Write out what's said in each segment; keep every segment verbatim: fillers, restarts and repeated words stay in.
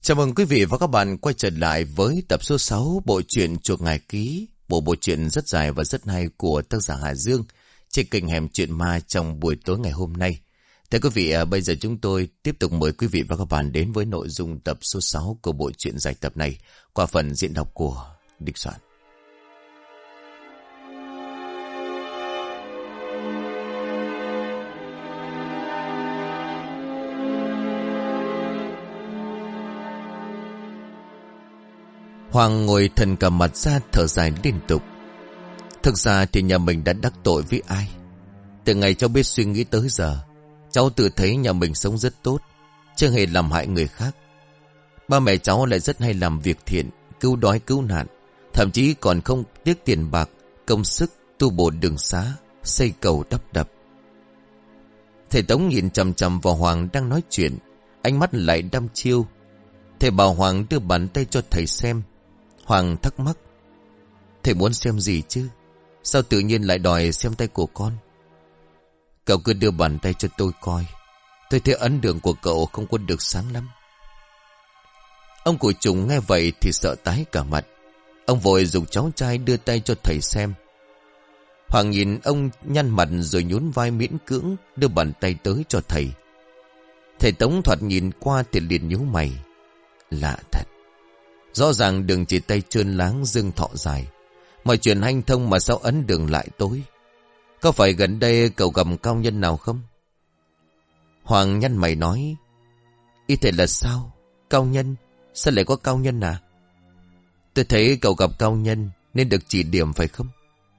Chào mừng quý vị và các bạn quay trở lại với tập số sáu bộ truyện Chuộc Ngải Ký, bộ bộ truyện rất dài và rất hay của tác giả Hà Dương trên kênh Hẻm Truyện Ma trong buổi tối ngày hôm nay. Thưa quý vị, bây giờ chúng tôi tiếp tục mời quý vị và các bạn đến với nội dung tập số sáu của bộ truyện dài tập này qua phần diễn đọc của Địch Soạn. Hoàng ngồi thần cả mặt ra thở dài liên tục. Thực ra thì nhà mình đã đắc tội với ai? Từ ngày cháu biết suy nghĩ tới giờ, cháu tự thấy nhà mình sống rất tốt, chưa hề làm hại người khác. Ba mẹ cháu lại rất hay làm việc thiện, cứu đói cứu nạn, thậm chí còn không tiếc tiền bạc, công sức tu bổ đường xá, xây cầu đắp đập. Thầy Tống nhìn chằm chằm vào Hoàng đang nói chuyện, ánh mắt lại đăm chiêu. Thầy bảo Hoàng đưa bàn tay cho thầy xem. Hoàng thắc mắc: thầy muốn xem gì chứ? Sao tự nhiên lại đòi xem tay của con? Cậu cứ đưa bàn tay cho tôi coi. Tôi thấy ấn đường của cậu không có được sáng lắm. Ông cụ Trùng nghe vậy thì sợ tái cả mặt. Ông vội dùng cháu trai đưa tay cho thầy xem. Hoàng nhìn ông nhăn mặt rồi nhún vai miễn cưỡng đưa bàn tay tới cho thầy. Thầy Tống thoạt nhìn qua thì liền nhíu mày. Lạ thật. Rõ ràng đường chỉ tay trơn láng dương thọ dài. Mọi chuyện hanh thông mà sao ấn đường lại tối? Có phải gần đây cậu gặp cao nhân nào không? Hoàng nhăn mày nói: ý thầy là sao? Cao nhân? Sao lại có cao nhân à? Tôi thấy cậu gặp cao nhân nên được chỉ điểm phải không?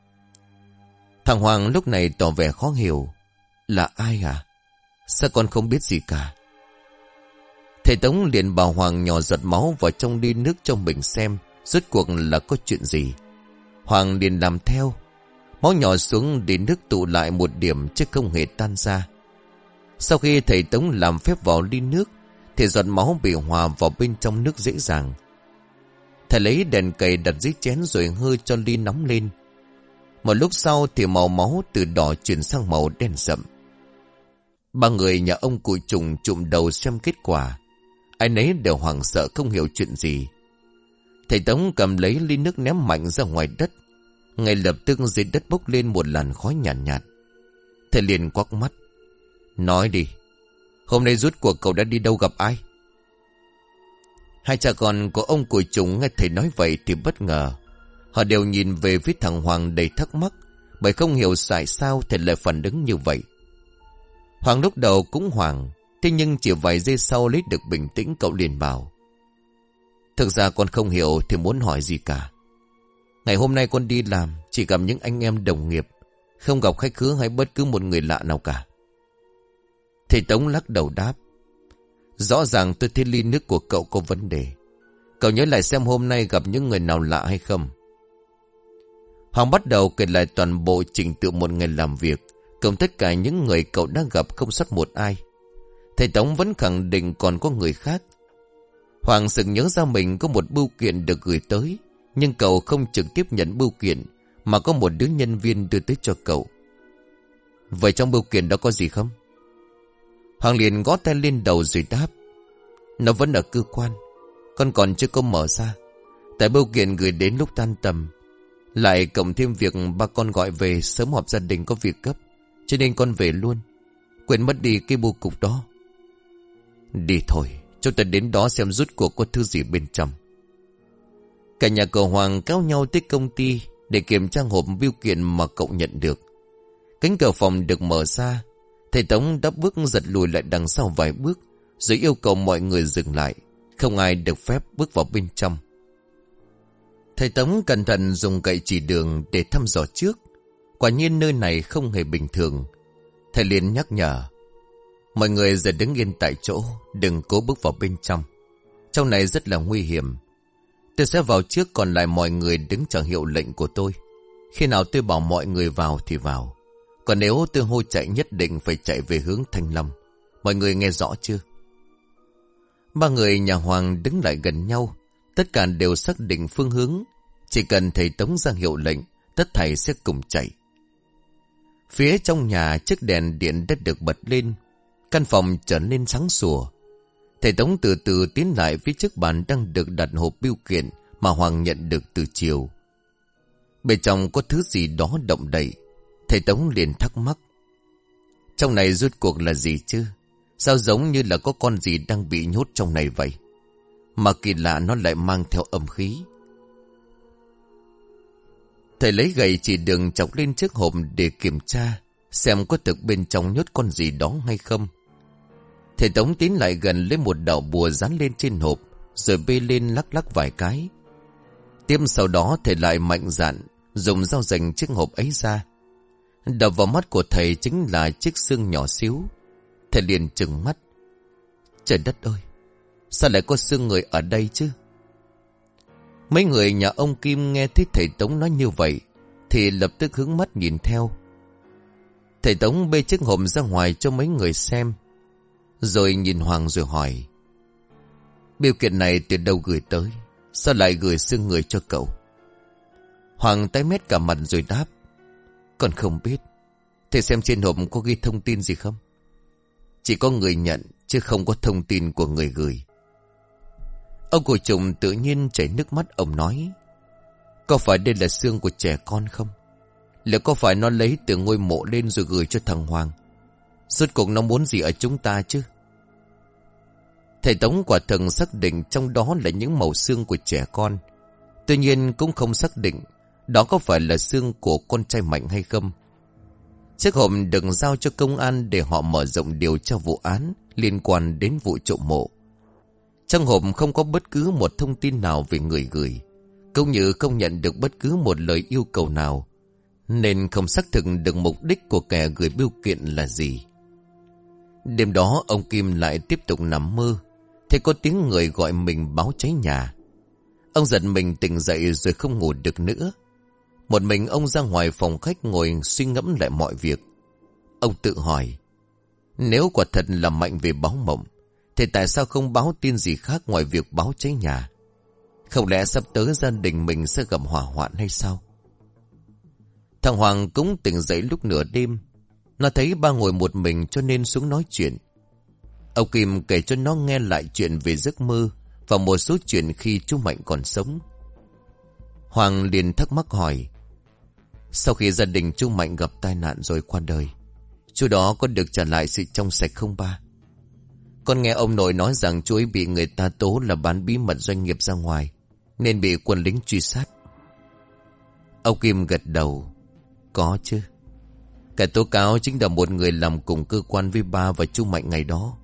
Thằng Hoàng lúc này tỏ vẻ khó hiểu. Là ai à? Sao con không biết gì cả? Thầy Tống liền bảo Hoàng nhỏ giọt máu vào trong ly nước cho mình xem rốt cuộc là có chuyện gì. Hoàng liền làm theo. Máu nhỏ xuống để nước tụ lại một điểm chứ không hề tan ra. Sau khi thầy Tống làm phép vào ly nước thì giọt máu bị hòa vào bên trong nước dễ dàng. Thầy lấy đèn cầy đặt dưới chén rồi hơi cho ly nóng lên. Một lúc sau thì màu máu từ đỏ chuyển sang màu đen sậm. Ba người nhà ông cụ Trùng chụm đầu xem kết quả. Ai nấy đều hoảng sợ không hiểu chuyện gì. Thầy Tống cầm lấy ly nước ném mạnh ra ngoài đất. Ngay lập tức dưới đất bốc lên một làn khói nhàn nhạt, nhạt. Thầy liền quắc mắt: nói đi, hôm nay rút cuộc cậu đã đi đâu gặp ai? Hai cha con của ông cụ Trùng nghe thầy nói vậy thì bất ngờ. Họ đều nhìn về phía thằng Hoàng đầy thắc mắc, bởi không hiểu tại sao thầy lại phản ứng như vậy. Hoàng lúc đầu cũng hoảng, thế nhưng chỉ vài giây sau lấy được bình tĩnh, cậu liền bảo: thực ra con không hiểu thì muốn hỏi gì cả. Ngày hôm nay con đi làm chỉ gặp những anh em đồng nghiệp, không gặp khách khứa hay bất cứ một người lạ nào cả. Thầy Tống lắc đầu đáp: rõ ràng tôi thấy ly nước của cậu có vấn đề. Cậu nhớ lại xem hôm nay gặp những người nào lạ hay không? Hoàng bắt đầu kể lại toàn bộ trình tự một ngày làm việc, cùng tất cả những người cậu đã gặp không sót một ai. Thầy Tống vẫn khẳng định còn có người khác. Hoàng sực nhớ ra mình có một bưu kiện được gửi tới, nhưng cậu không trực tiếp nhận bưu kiện mà có một đứa nhân viên đưa tới cho cậu. Vậy trong bưu kiện đó có gì không? Hoàng liền gõ tay lên đầu rồi đáp: nó vẫn ở cơ quan, con còn chưa có mở ra. Tại bưu kiện gửi đến lúc tan tầm, lại cộng thêm việc ba con gọi về sớm họp gia đình có việc gấp, cho nên con về luôn, quên mất đi cái bưu cục đó. Đi thôi, chúng ta đến đó xem rút cuộc có thứ gì bên trong. Cả nhà cậu Hoàng kéo nhau tới công ty để kiểm tra hộp bưu kiện mà cậu nhận được. Cánh cửa phòng được mở ra. Thầy Tống đã bước giật lùi lại đằng sau vài bước, rồi yêu cầu mọi người dừng lại. Không ai được phép bước vào bên trong. Thầy Tống cẩn thận dùng gậy chỉ đường để thăm dò trước. Quả nhiên nơi này không hề bình thường. Thầy liền nhắc nhở: mọi người giờ đứng yên tại chỗ, đừng cố bước vào bên trong. Trong này rất là nguy hiểm. Tôi sẽ vào trước, còn lại mọi người đứng chờ hiệu lệnh của tôi. Khi nào tôi bảo mọi người vào thì vào. Còn nếu tôi hô chạy nhất định phải chạy về hướng Thanh Long. Mọi người nghe rõ chưa? Ba người nhà Hoàng đứng lại gần nhau. Tất cả đều xác định phương hướng. Chỉ cần thầy Tống ra hiệu lệnh, tất thảy sẽ cùng chạy. Phía trong nhà chiếc đèn điện đã được bật lên. Căn phòng trở nên sáng sủa. Thầy Tống từ từ tiến lại phía trước bàn đang được đặt hộp bưu kiện mà Hoàng nhận được từ chiều. Bên trong có thứ gì đó động đậy. Thầy Tống liền thắc mắc. Trong này rốt cuộc là gì chứ? Sao giống như là có con gì đang bị nhốt trong này vậy? Mà kỳ lạ nó lại mang theo âm khí. Thầy lấy gậy chỉ đường chọc lên chiếc hộp để kiểm tra xem có thực bên trong nhốt con gì đó hay không. Thầy Tống tiến lại gần lấy một đạo bùa dán lên trên hộp, rồi bê lên lắc lắc vài cái. Tiếp sau đó thầy lại mạnh dạn dùng dao dành chiếc hộp ấy ra. Đập vào mắt của thầy chính là chiếc xương nhỏ xíu. Thầy liền trừng mắt. Trời đất ơi, sao lại có xương người ở đây chứ? Mấy người nhà ông Kim nghe thấy thầy Tống nói như vậy thì lập tức hướng mắt nhìn theo. Thầy Tống bê chiếc hộp ra ngoài cho mấy người xem, rồi nhìn Hoàng rồi hỏi. Bưu kiện này từ đâu gửi tới? Sao lại gửi xương người cho cậu? Hoàng tái mét cả mặt rồi đáp. Còn không biết. Thầy xem trên hộp có ghi thông tin gì không? Chỉ có người nhận chứ không có thông tin của người gửi. Ông của Trùng tự nhiên chảy nước mắt. Ông nói, có phải đây là xương của trẻ con không? Liệu có phải nó lấy từ ngôi mộ lên rồi gửi cho thằng Hoàng? Rốt cuộc nó muốn gì ở chúng ta chứ? Thầy Tống quả thực xác định trong đó là những mẩu xương của trẻ con. Tuy nhiên cũng không xác định đó có phải là xương của con trai Mạnh hay không. Chiếc hộp được giao cho công an để họ mở rộng điều tra vụ án liên quan đến vụ trộm mộ. Trong hộp không có bất cứ một thông tin nào về người gửi, cũng như không nhận được bất cứ một lời yêu cầu nào, nên không xác thực được mục đích của kẻ gửi bưu kiện là gì. Đêm đó ông Kim lại tiếp tục nằm mơ, thấy có tiếng người gọi mình báo cháy nhà. Ông giật mình tỉnh dậy rồi không ngủ được nữa. Một mình ông ra ngoài phòng khách ngồi suy ngẫm lại mọi việc. Ông tự hỏi, nếu quả thật là Mạnh về báo mộng, thì tại sao không báo tin gì khác ngoài việc báo cháy nhà? Không lẽ sắp tới gia đình mình sẽ gặp hỏa hoạn hay sao? Thằng Hoàng cũng tỉnh dậy lúc nửa đêm. Nó thấy ba ngồi một mình cho nên xuống nói chuyện. Ông Kim kể cho nó nghe lại chuyện về giấc mơ và một số chuyện khi chú Mạnh còn sống. Hoàng liền thắc mắc hỏi, sau khi gia đình chú Mạnh gặp tai nạn rồi qua đời, chú đó có được trả lại sự trong sạch không ba? Con nghe ông nội nói rằng chú ấy bị người ta tố là bán bí mật doanh nghiệp ra ngoài, nên bị quân lính truy sát. Ông Kim gật đầu. Có chứ. Kẻ tố cáo chính là một người làm cùng cơ quan với ba và chú Mạnh ngày đó.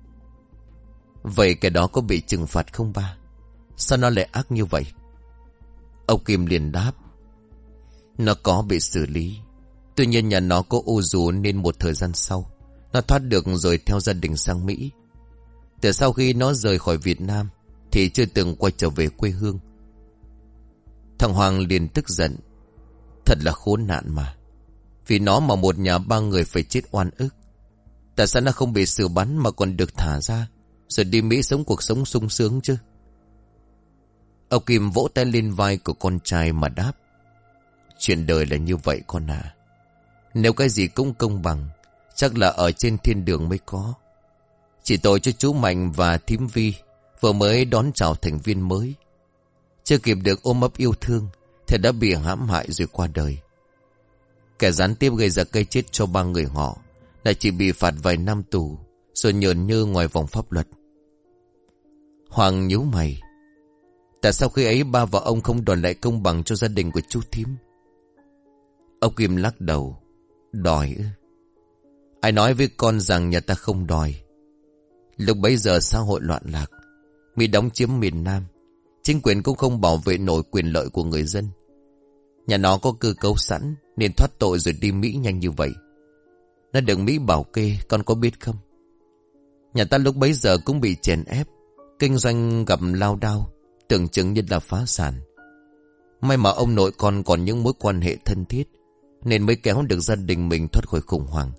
Vậy kẻ đó có bị trừng phạt không ba? Sao nó lại ác như vậy? Ông Kim liền đáp, nó có bị xử lý. Tuy nhiên nhà nó có ô dù nên một thời gian sau nó thoát được rồi theo gia đình sang Mỹ. Từ sau khi nó rời khỏi Việt Nam thì chưa từng quay trở về quê hương. Thằng Hoàng liền tức giận. Thật là khốn nạn mà. Vì nó mà một nhà ba người phải chết oan ức. Tại sao nó không bị xử bắn mà còn được thả ra, rồi đi Mỹ sống cuộc sống sung sướng chứ? Ông Kim vỗ tay lên vai của con trai mà đáp, chuyện đời là như vậy con à. Nếu cái gì cũng công bằng, chắc là ở trên thiên đường mới có. Chỉ tội cho chú Mạnh và thím Vi vừa mới đón chào thành viên mới, chưa kịp được ôm ấp yêu thương thì đã bị hãm hại rồi qua đời. Kẻ gián tiếp gây ra cái chết cho ba người họ lại chỉ bị phạt vài năm tù, rồi nhờn nhơ ngoài vòng pháp luật. Hoàng nhíu mày. Tại sao khi ấy ba và ông không đòi lại công bằng cho gia đình của chú thím? Ông Kim lắc đầu. Đòi ư? Ai nói với con rằng nhà ta không đòi? Lúc bấy giờ xã hội loạn lạc, Mỹ đóng chiếm miền Nam, chính quyền cũng không bảo vệ nổi quyền lợi của người dân. Nhà nó có cơ cấu sẵn nên thoát tội rồi đi Mỹ nhanh như vậy. Nó được Mỹ bảo kê, con có biết không? Nhà ta lúc bấy giờ cũng bị chèn ép, kinh doanh gặp lao đao, tưởng chừng như là phá sản. May mà ông nội con còn những mối quan hệ thân thiết, nên mới kéo được gia đình mình thoát khỏi khủng hoảng.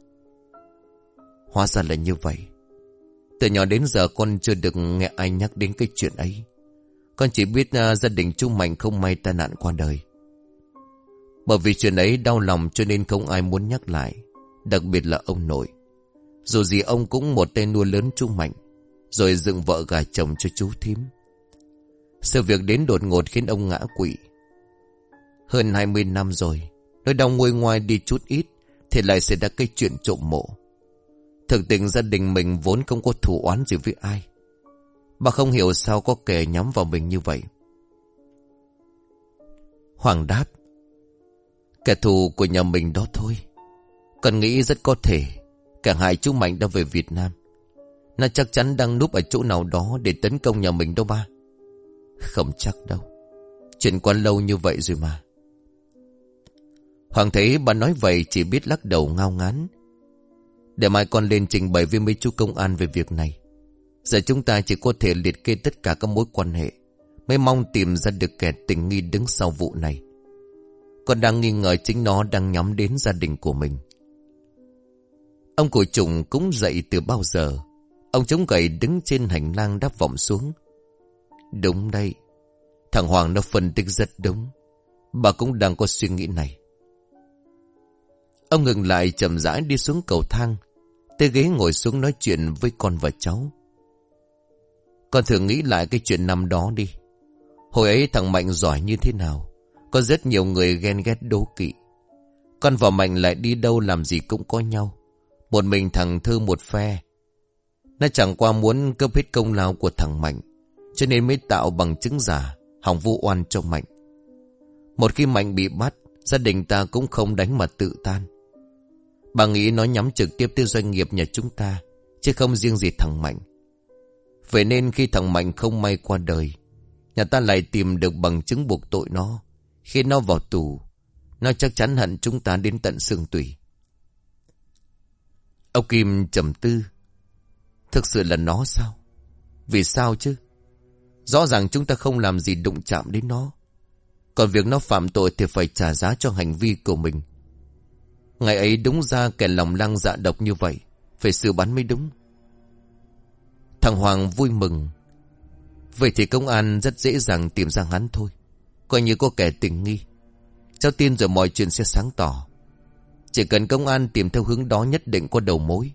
Hóa ra là như vậy. Từ nhỏ đến giờ con chưa được nghe ai nhắc đến cái chuyện ấy. Con chỉ biết uh, gia đình chú Mạnh không may tai nạn qua đời. Bởi vì chuyện ấy đau lòng cho nên không ai muốn nhắc lại, đặc biệt là ông nội. Dù gì ông cũng một tên nuôi lớn chú Mạnh, rồi dựng vợ gà chồng cho chú thím. Sự việc đến đột ngột khiến ông ngã quỵ. Hơn hai mươi năm rồi, nỗi đau nguôi ngoai đi chút ít thì lại xảy ra cái chuyện trộm mộ. Thực tình gia đình mình vốn không có thù oán gì với ai. Bà không hiểu sao có kẻ nhắm vào mình như vậy. Hoàng đáp: Kẻ thù của nhà mình đó thôi. Con nghĩ rất có thể cả hai chú Mạnh đã về Việt Nam. Nó chắc chắn đang núp ở chỗ nào đó để tấn công nhà mình đâu ba. Không chắc đâu. Chuyện qua lâu như vậy rồi mà. Hoàng thấy bà nói vậy chỉ biết lắc đầu ngao ngán. Để mai con lên trình bày với mấy chú công an về việc này. Giờ chúng ta chỉ có thể liệt kê tất cả các mối quan hệ, mới mong tìm ra được kẻ tình nghi đứng sau vụ này. Con đang nghi ngờ chính nó đang nhắm đến gia đình của mình. Ông cụ Trùng cũng dậy từ bao giờ. Ông chống gậy đứng trên hành lang đáp vọng xuống. Đúng đây. Thằng Hoàng nó phân tích rất đúng. Bà cũng đang có suy nghĩ này. Ông ngừng lại chậm rãi đi xuống cầu thang, tới ghế ngồi xuống nói chuyện với con và cháu. Con thử nghĩ lại cái chuyện năm đó đi. Hồi ấy thằng Mạnh giỏi như thế nào. Có rất nhiều người ghen ghét đố kỵ. Con và Mạnh lại đi đâu làm gì cũng có nhau. Một mình thằng Thư một phe. Nó chẳng qua muốn cướp hết công lao của thằng Mạnh, cho nên mới tạo bằng chứng giả hòng vu oan cho Mạnh. Một khi Mạnh bị bắt, gia đình ta cũng không đánh mà tự tan. Bà nghĩ nó nhắm trực tiếp tới doanh nghiệp nhà chúng ta, chứ không riêng gì thằng Mạnh. Vậy nên khi thằng Mạnh không may qua đời, nhà ta lại tìm được bằng chứng buộc tội nó. Khi nó vào tù, nó chắc chắn hận chúng ta đến tận xương tủy. Ông Kim trầm tư. Thực sự là nó sao? Vì sao chứ? Rõ ràng chúng ta không làm gì đụng chạm đến nó. Còn việc nó phạm tội thì phải trả giá cho hành vi của mình. Ngày ấy đúng ra kẻ lòng lang dạ độc như vậy phải xử bắn mới đúng. Thằng Hoàng vui mừng. Vậy thì công an rất dễ dàng tìm ra hắn thôi. Coi như có kẻ tình nghi. Cháu tin rồi mọi chuyện sẽ sáng tỏ. Chỉ cần công an tìm theo hướng đó nhất định có đầu mối.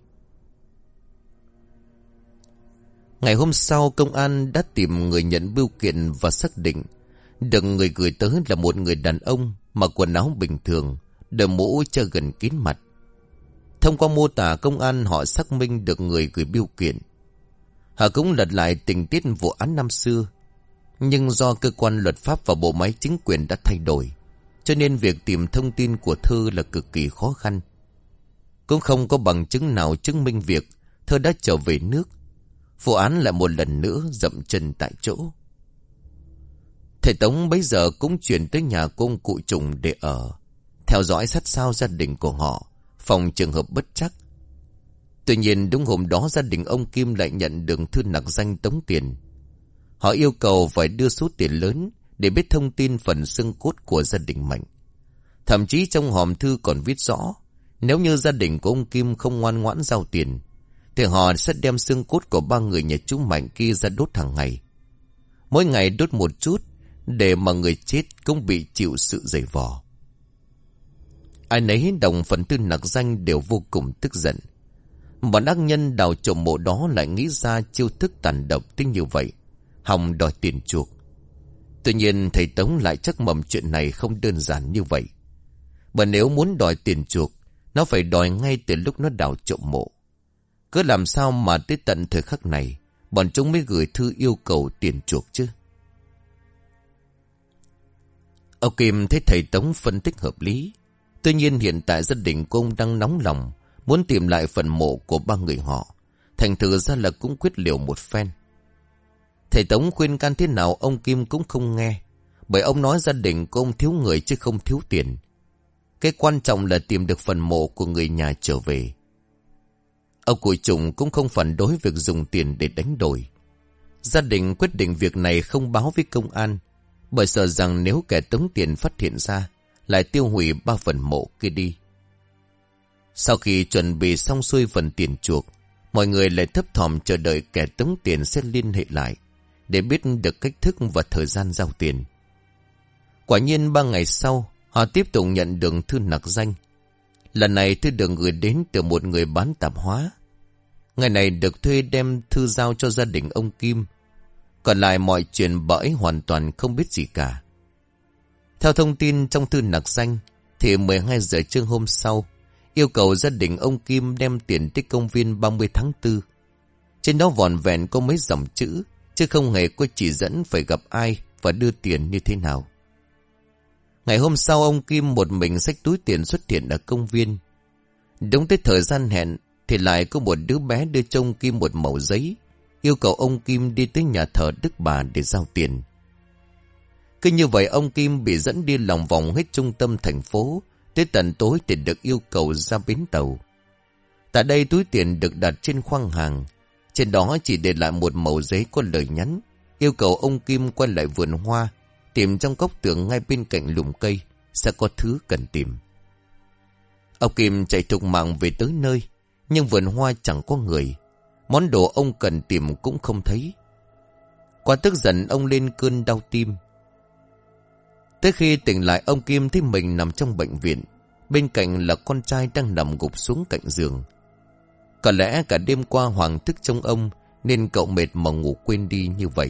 Ngày hôm sau công an đã tìm người nhận bưu kiện và xác định được người gửi tới là một người đàn ông mặc quần áo bình thường, đội mũ che gần kín mặt. Thông qua mô tả công an họ xác minh được người gửi bưu kiện. Họ cũng lật lại tình tiết vụ án năm xưa. Nhưng do cơ quan luật pháp và bộ máy chính quyền đã thay đổi, cho nên việc tìm thông tin của Thơ là cực kỳ khó khăn. Cũng không có bằng chứng nào chứng minh việc Thơ đã trở về nước. Vụ án lại một lần nữa dậm chân tại chỗ. Thầy Tống bấy giờ cũng chuyển tới nhà của ông cụ Trùng để ở, theo dõi sát sao gia đình của họ, phòng trường hợp bất trắc. Tuy nhiên đúng hôm đó gia đình ông Kim lại nhận được thư nặc danh tống tiền. Họ yêu cầu phải đưa số tiền lớn để biết thông tin phần xương cốt của gia đình Mạnh. Thậm chí trong hòm thư còn viết rõ, nếu như gia đình của ông Kim không ngoan ngoãn giao tiền, thì họ sẽ đem xương cốt của ba người nhà chú Mạnh kia ra đốt hàng ngày. Mỗi ngày đốt một chút, để mà người chết cũng bị chịu sự dày vò. Ai nấy đồng phần thư nặc danh đều vô cùng tức giận. Bọn ác nhân đào trộm mộ đó lại nghĩ ra chiêu thức tàn độc tới như vậy, hòng đòi tiền chuộc. Tuy nhiên thầy Tống lại chắc mầm chuyện này không đơn giản như vậy. Bởi nếu muốn đòi tiền chuộc, nó phải đòi ngay từ lúc nó đào trộm mộ. Cứ làm sao mà tới tận thời khắc này, bọn chúng mới gửi thư yêu cầu tiền chuộc chứ? Ông Kim thấy thầy Tống phân tích hợp lý. Tuy nhiên hiện tại gia đình của ông đang nóng lòng muốn tìm lại phần mộ của ba người họ. Thành thử ra là cũng quyết liều một phen. Thầy Tống khuyên can thế nào ông Kim cũng không nghe. Bởi ông nói gia đình của ông thiếu người chứ không thiếu tiền. Cái quan trọng là tìm được phần mộ của người nhà trở về. Ông cụ Trùng cũng không phản đối việc dùng tiền để đánh đổi. Gia đình quyết định việc này không báo với công an, bởi sợ rằng nếu kẻ tống tiền phát hiện ra, lại tiêu hủy ba phần mộ kia đi. Sau khi chuẩn bị xong xuôi phần tiền chuộc, mọi người lại thấp thỏm chờ đợi kẻ tống tiền sẽ liên hệ lại, để biết được cách thức và thời gian giao tiền. Quả nhiên ba ngày sau, họ tiếp tục nhận được thư nặc danh. Lần này thư được gửi đến từ một người bán tạp hóa. Ngày này được thuê đem thư giao cho gia đình ông Kim. Còn lại mọi chuyện bà ấy hoàn toàn không biết gì cả. Theo thông tin trong thư nặc danh thì mười hai giờ trưa hôm sau yêu cầu gia đình ông Kim đem tiền tới công viên ba mươi tháng tư. Trên đó vỏn vẹn có mấy dòng chữ, chứ không hề có chỉ dẫn phải gặp ai và đưa tiền như thế nào. Ngày hôm sau ông Kim một mình xách túi tiền xuất hiện ở công viên. Đúng tới thời gian hẹn thì lại có một đứa bé đưa cho ông Kim một mẩu giấy, yêu cầu ông Kim đi tới nhà thờ Đức Bà để giao tiền. Cứ như vậy ông Kim bị dẫn đi lòng vòng hết trung tâm thành phố, tới tận tối thì được yêu cầu ra bến tàu. Tại đây túi tiền được đặt trên khoang hàng, trên đó chỉ để lại một mẩu giấy có lời nhắn, yêu cầu ông Kim quay lại vườn hoa, tìm trong góc tường ngay bên cạnh lùm cây, sẽ có thứ cần tìm. Ông Kim chạy thục mạng về tới nơi, nhưng vườn hoa chẳng có người, món đồ ông cần tìm cũng không thấy. Quá tức giận ông lên cơn đau tim. Tới khi tỉnh lại ông Kim thấy mình nằm trong bệnh viện, bên cạnh là con trai đang nằm gục xuống cạnh giường. Có lẽ cả đêm qua Hoàng thức trong ông nên cậu mệt mà ngủ quên đi như vậy.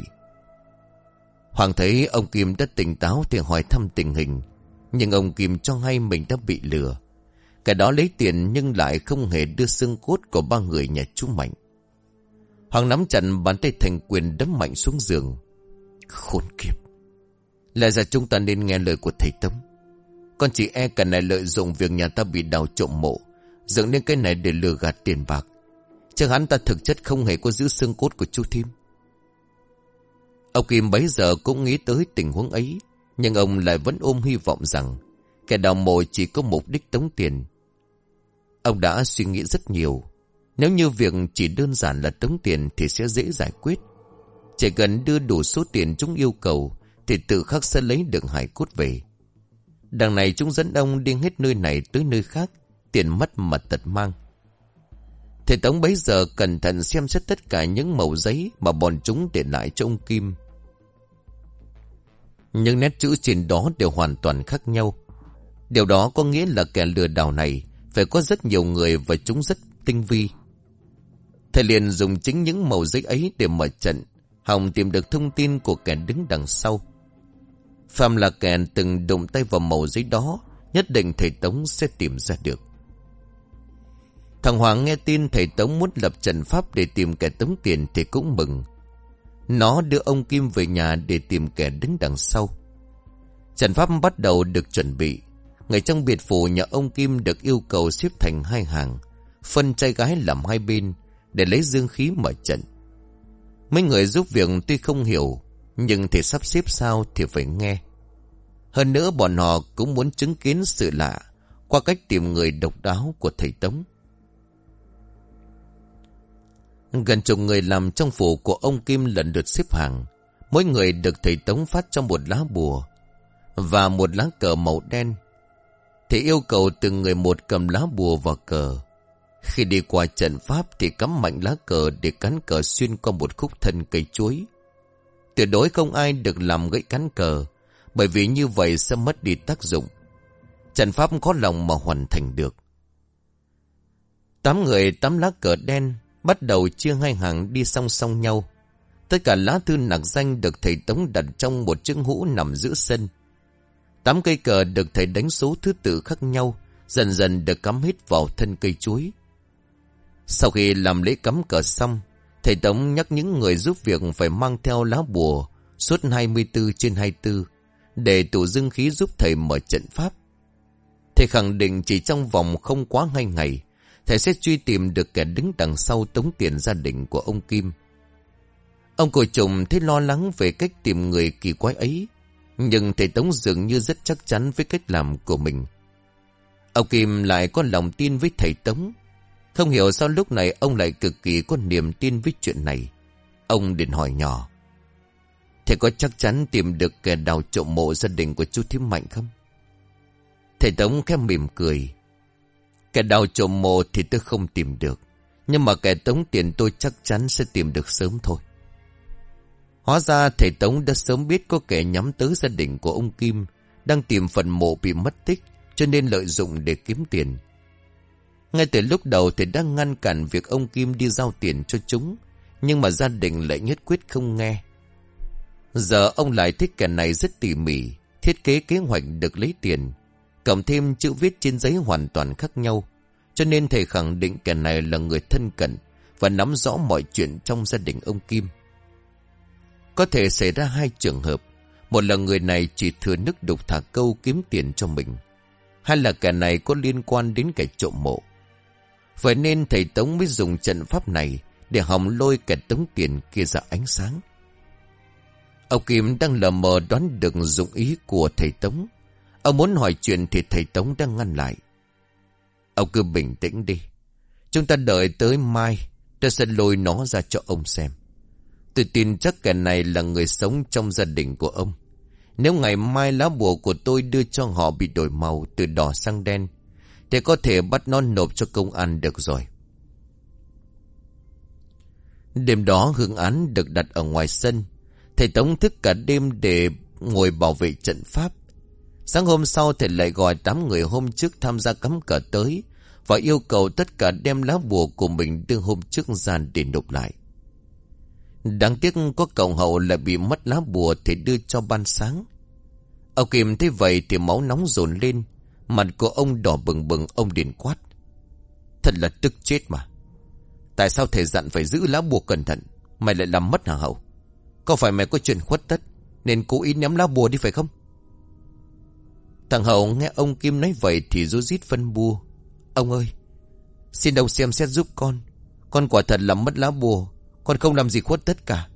Hoàng thấy ông Kim đã tỉnh táo thì hỏi thăm tình hình, nhưng ông Kim cho hay mình đã bị lừa. Cái đó lấy tiền nhưng lại không hề đưa xương cốt của ba người nhà chú Mạnh. Hoàng nắm chặt bàn tay thành quyền đấm mạnh xuống giường. Khốn kiếp! Lẽ ra chúng ta nên nghe lời của thầy Tống. Con chị e cả này lợi dụng việc nhà ta bị đào trộm mộ, dựng nên cái này để lừa gạt tiền bạc. Chứ hắn ta thực chất không hề có giữ xương cốt của chú Thím. Ông Kim bấy giờ cũng nghĩ tới tình huống ấy, nhưng ông lại vẫn ôm hy vọng rằng kẻ đào mộ chỉ có mục đích tống tiền. Ông đã suy nghĩ rất nhiều. Nếu như việc chỉ đơn giản là tống tiền thì sẽ dễ giải quyết. Chỉ cần đưa đủ số tiền chúng yêu cầu thì tự khắc sẽ lấy được hài cốt về. Đằng này chúng dẫn ông đi hết nơi này tới nơi khác, tiền mất mà tật mang. Thầy Tống bấy giờ cẩn thận xem xét tất cả những mẩu giấy mà bọn chúng để lại cho ông Kim. Những nét chữ trên đó đều hoàn toàn khác nhau. Điều đó có nghĩa là kẻ lừa đảo này phải có rất nhiều người và chúng rất tinh vi. Thầy liền dùng chính những mẩu giấy ấy để mở trận, hòng tìm được thông tin của kẻ đứng đằng sau. Phàm là kẻ từng đụng tay vào mẩu giấy đó, nhất định thầy Tống sẽ tìm ra được. Thằng Hoàng nghe tin thầy Tống muốn lập trận pháp để tìm kẻ tống tiền thì cũng mừng. Nó đưa ông Kim về nhà để tìm kẻ đứng đằng sau. Trận pháp bắt đầu được chuẩn bị. Người trong biệt phủ nhà ông Kim được yêu cầu xếp thành hai hàng, phân trai gái làm hai bên để lấy dương khí mở trận. Mấy người giúp việc tuy không hiểu, nhưng thì sắp xếp sao thì phải nghe. Hơn nữa bọn họ cũng muốn chứng kiến sự lạ qua cách tìm người độc đáo của thầy Tống. Gần chục người làm trong phủ của ông Kim lần lượt xếp hàng. Mỗi người được thầy Tống phát cho một lá bùa và một lá cờ màu đen. Thầy yêu cầu từng người một cầm lá bùa và cờ. Khi đi qua trận pháp thì cắm mạnh lá cờ để cán cờ xuyên qua một khúc thân cây chuối. Tuyệt đối không ai được làm gãy cán cờ, bởi vì như vậy sẽ mất đi tác dụng. Trận pháp khó lòng mà hoàn thành được. Tám người tám lá cờ đen bắt đầu chia hai hàng đi song song nhau. Tất cả lá thư nặc danh được thầy Tống đặt trong một chiếc hũ nằm giữa sân. Tám cây cờ được thầy đánh số thứ tự khác nhau, dần dần được cắm hết vào thân cây chuối. Sau khi làm lễ cắm cờ xong, thầy Tống nhắc những người giúp việc phải mang theo lá bùa suốt hai mươi tư trên hai mươi tư để tụ dương khí giúp thầy mở trận pháp. Thầy khẳng định chỉ trong vòng không quá hai ngày, thầy sẽ truy tìm được kẻ đứng đằng sau tống tiền gia đình của ông Kim. Ông Cội Trùng thấy lo lắng về cách tìm người kỳ quái ấy, nhưng thầy Tống dường như rất chắc chắn với cách làm của mình. Ông Kim lại có lòng tin với thầy Tống. Không hiểu sao lúc này ông lại cực kỳ có niềm tin với chuyện này. Ông định hỏi nhỏ: thầy có chắc chắn tìm được kẻ đào trộm mộ gia đình của chú Thím Mạnh không? Thầy Tống khẽ mỉm cười: kẻ đào trộm mộ thì tôi không tìm được, nhưng mà kẻ tống tiền tôi chắc chắn sẽ tìm được sớm thôi. Hóa ra thầy Tống đã sớm biết có kẻ nhắm tới gia đình của ông Kim đang tìm phần mộ bị mất tích, cho nên lợi dụng để kiếm tiền. Ngay từ lúc đầu thì đã ngăn cản việc ông Kim đi giao tiền cho chúng, nhưng mà gia đình lại nhất quyết không nghe. Giờ ông lại thích kẻ này rất tỉ mỉ, thiết kế kế hoạch được lấy tiền, cộng thêm chữ viết trên giấy hoàn toàn khác nhau, cho nên thầy khẳng định kẻ này là người thân cận và nắm rõ mọi chuyện trong gia đình ông Kim. Có thể xảy ra hai trường hợp. Một là người này chỉ thừa nước đục thả câu kiếm tiền cho mình, hai là kẻ này có liên quan đến kẻ trộm mộ. Vậy nên thầy Tống mới dùng trận pháp này để hòng lôi kẻ tống tiền kia ra ánh sáng. Ông Kim đang lờ mờ đoán được dụng ý của thầy Tống. Ông muốn hỏi chuyện thì thầy Tống đang ngăn lại. Ông cứ bình tĩnh đi. Chúng ta đợi tới mai, tôi sẽ lôi nó ra cho ông xem. Tôi tin chắc kẻ này là người sống trong gia đình của ông. Nếu ngày mai lá bùa của tôi đưa cho họ bị đổi màu từ đỏ sang đen, thì có thể bắt nó nộp cho công an được rồi. Đêm đó hương án được đặt ở ngoài sân. Thầy Tống thức cả đêm để ngồi bảo vệ trận pháp. Sáng hôm sau thầy lại gọi tám người hôm trước tham gia cắm cờ tới và yêu cầu tất cả đem lá bùa của mình đưa hôm trước ra để nộp lại. Đáng tiếc có cậu Hậu lại bị mất lá bùa thì đưa cho ban sáng. Ông Kim thấy vậy thì máu nóng dồn lên, mặt của ông đỏ bừng bừng. Ông liền quát: Thật là tức chết mà. Tại sao thầy dặn phải giữ lá bùa cẩn thận, mày lại làm mất hả Hậu? Có phải mày có chuyện khuất tất nên cố ý ném lá bùa đi phải không? Thằng Hậu nghe ông Kim nói vậy thì rối rít phân bua: Ông ơi, xin ông xem xét giúp con. Con quả thật làm mất lá bùa, con không làm gì khuất tất cả.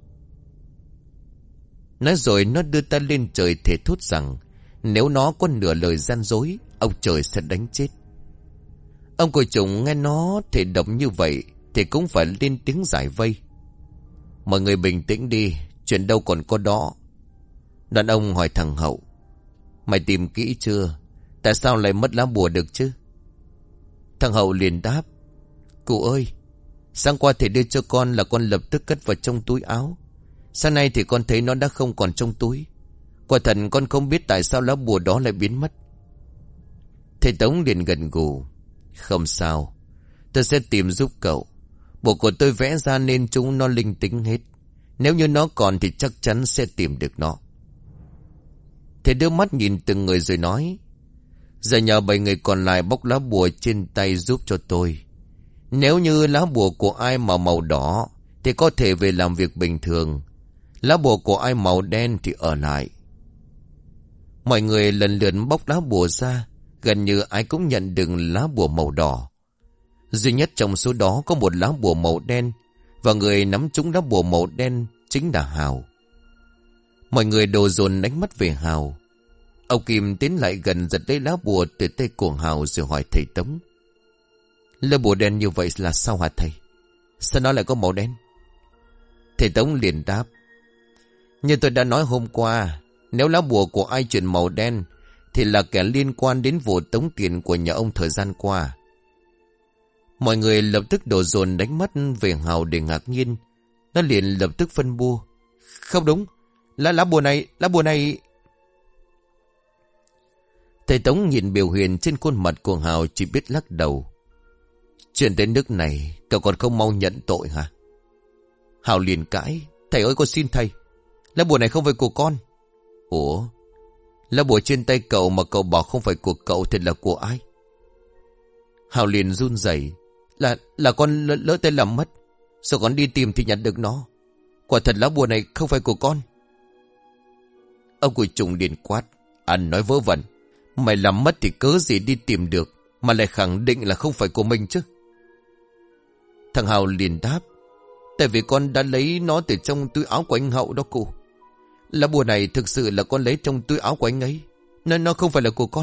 Nói rồi nó đưa tay lên trời thề thốt rằng nếu nó có nửa lời gian dối, ông trời sẽ đánh chết. Ông cội trùng nghe nó thể độc như vậy thì cũng phải lên tiếng giải vây: Mọi người bình tĩnh đi, chuyện đâu còn có đó. Đàn ông hỏi thằng Hậu: Mày tìm kỹ chưa? Tại sao lại mất lá bùa được chứ? Thằng Hậu liền đáp: Cụ ơi, sáng qua thầy đưa cho con là con lập tức cất vào trong túi áo. Sáng nay thì con thấy nó đã không còn trong túi. Quả thật con không biết tại sao lá bùa đó lại biến mất. Thầy Tống liền gật gù: Không sao, tôi sẽ tìm giúp cậu. Bùa của tôi vẽ ra nên chúng nó linh tính hết. Nếu như nó còn thì chắc chắn sẽ tìm được nó. Thầy đưa mắt nhìn từng người rồi nói: Giờ nhờ bảy người còn lại bóc lá bùa trên tay giúp cho tôi. Nếu như lá bùa của ai màu màu đỏ thì có thể về làm việc bình thường. Lá bùa của ai màu đen thì ở lại. Mọi người lần lượt bóc lá bùa ra. Gần như ai cũng nhận được lá bùa màu đỏ. Duy nhất trong số đó có một lá bùa màu đen, và người nắm trúng lá bùa màu đen chính là Hào. Mọi người đổ dồn ánh mắt về Hào. Ông Kim tiến lại gần giật lấy lá bùa từ tay của Hào rồi hỏi thầy Tống: Lá bùa đen như vậy là sao hả thầy? Sao nó lại có màu đen? Thầy Tống liền đáp: Như tôi đã nói hôm qua, nếu lá bùa của ai chuyển màu đen thì là kẻ liên quan đến vụ tống tiền của nhà ông thời gian qua. Mọi người lập tức đổ dồn đánh mắt về Hào để ngạc nhiên. Nó liền lập tức phân bua: Không đúng, lá lá bùa này, lá bùa này. Thầy Tống nhìn biểu hiện trên khuôn mặt của Hào chỉ biết lắc đầu. Chuyện đến nước này cậu còn không mau nhận tội hả? Hào liền cãi: Thầy ơi, con xin thầy, lá bùa này không phải của con. Ủa, lá bùa trên tay cậu mà cậu bảo không phải của cậu thì là của ai? Hào liền run rẩy: Là là con lỡ, lỡ tay làm mất. Sao con đi tìm thì nhặt được nó? Quả thật lá bùa này không phải của con. Ông Cùi Trùng liền quát: Anh nói vớ vẩn. Mày làm mất thì cớ gì đi tìm được mà lại khẳng định là không phải của mình chứ? Thằng Hào liền đáp: Tại vì con đã lấy nó từ trong túi áo của anh Hậu đó cụ. Lá bùa này thực sự là con lấy trong túi áo của anh ấy, nên nó không phải là của con.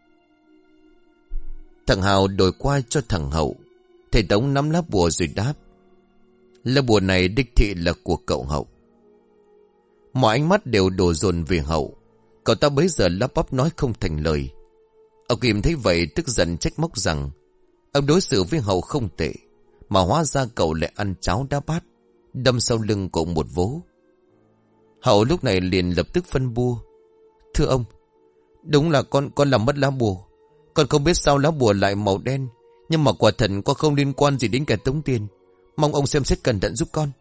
Thằng Hào đổi qua cho thằng Hậu. Thầy Tống nắm lá bùa rồi đáp: Lá bùa này đích thị là của cậu Hậu. Mọi ánh mắt đều đổ dồn về Hậu. Cậu ta bấy giờ lắp bắp nói không thành lời. Ông Kim thấy vậy tức giận trách móc rằng ông đối xử với Hậu không tệ, mà hóa ra cậu lại ăn cháo đá bát, đâm sau lưng cậu một vố. Hậu lúc này liền lập tức phân bua: Thưa ông, đúng là con con làm mất lá bùa. Con không biết sao lá bùa lại màu đen, Nhưng mà quả thật con không liên quan gì đến kẻ tống tiền. Mong ông xem xét cẩn thận giúp con.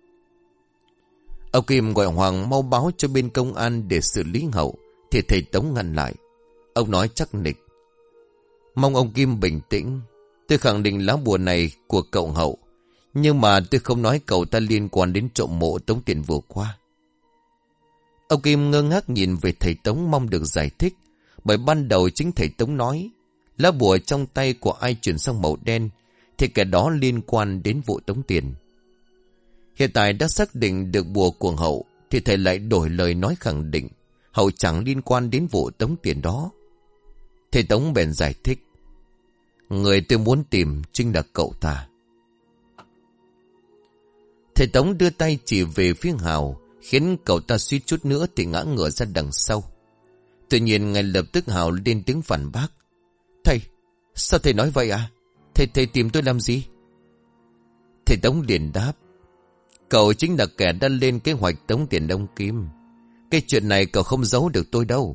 Ông Kim gọi Hoàng mau báo cho bên công an để xử lý Hậu, thì thầy Tống ngăn lại. Ông nói chắc nịch: Mong ông Kim bình tĩnh. Tôi khẳng định lá bùa này của cậu Hậu, nhưng mà tôi không nói cậu ta liên quan đến trộm mộ tống tiền vừa qua. Ông Kim ngơ ngác nhìn về thầy Tống mong được giải thích. Bởi ban đầu chính thầy Tống nói lá bùa trong tay của ai chuyển sang màu đen thì kẻ đó liên quan đến vụ tống tiền. Hiện tại đã xác định được bùa của Hậu, thì thầy lại đổi lời nói khẳng định Hậu chẳng liên quan đến vụ tống tiền đó. Thầy Tống bèn giải thích: Người tôi muốn tìm chính là cậu ta. Thầy Tống đưa tay chỉ về phía Hào, khiến cậu ta suýt chút nữa thì ngã ngửa ra đằng sau. Tuy nhiên ngay lập tức Hào lên tiếng phản bác: Thầy, sao thầy nói vậy à? Thầy thầy tìm tôi làm gì? Thầy Tống liền đáp: Cậu chính là kẻ đã lên kế hoạch tống tiền ông Kim. Cái chuyện này cậu không giấu được tôi đâu.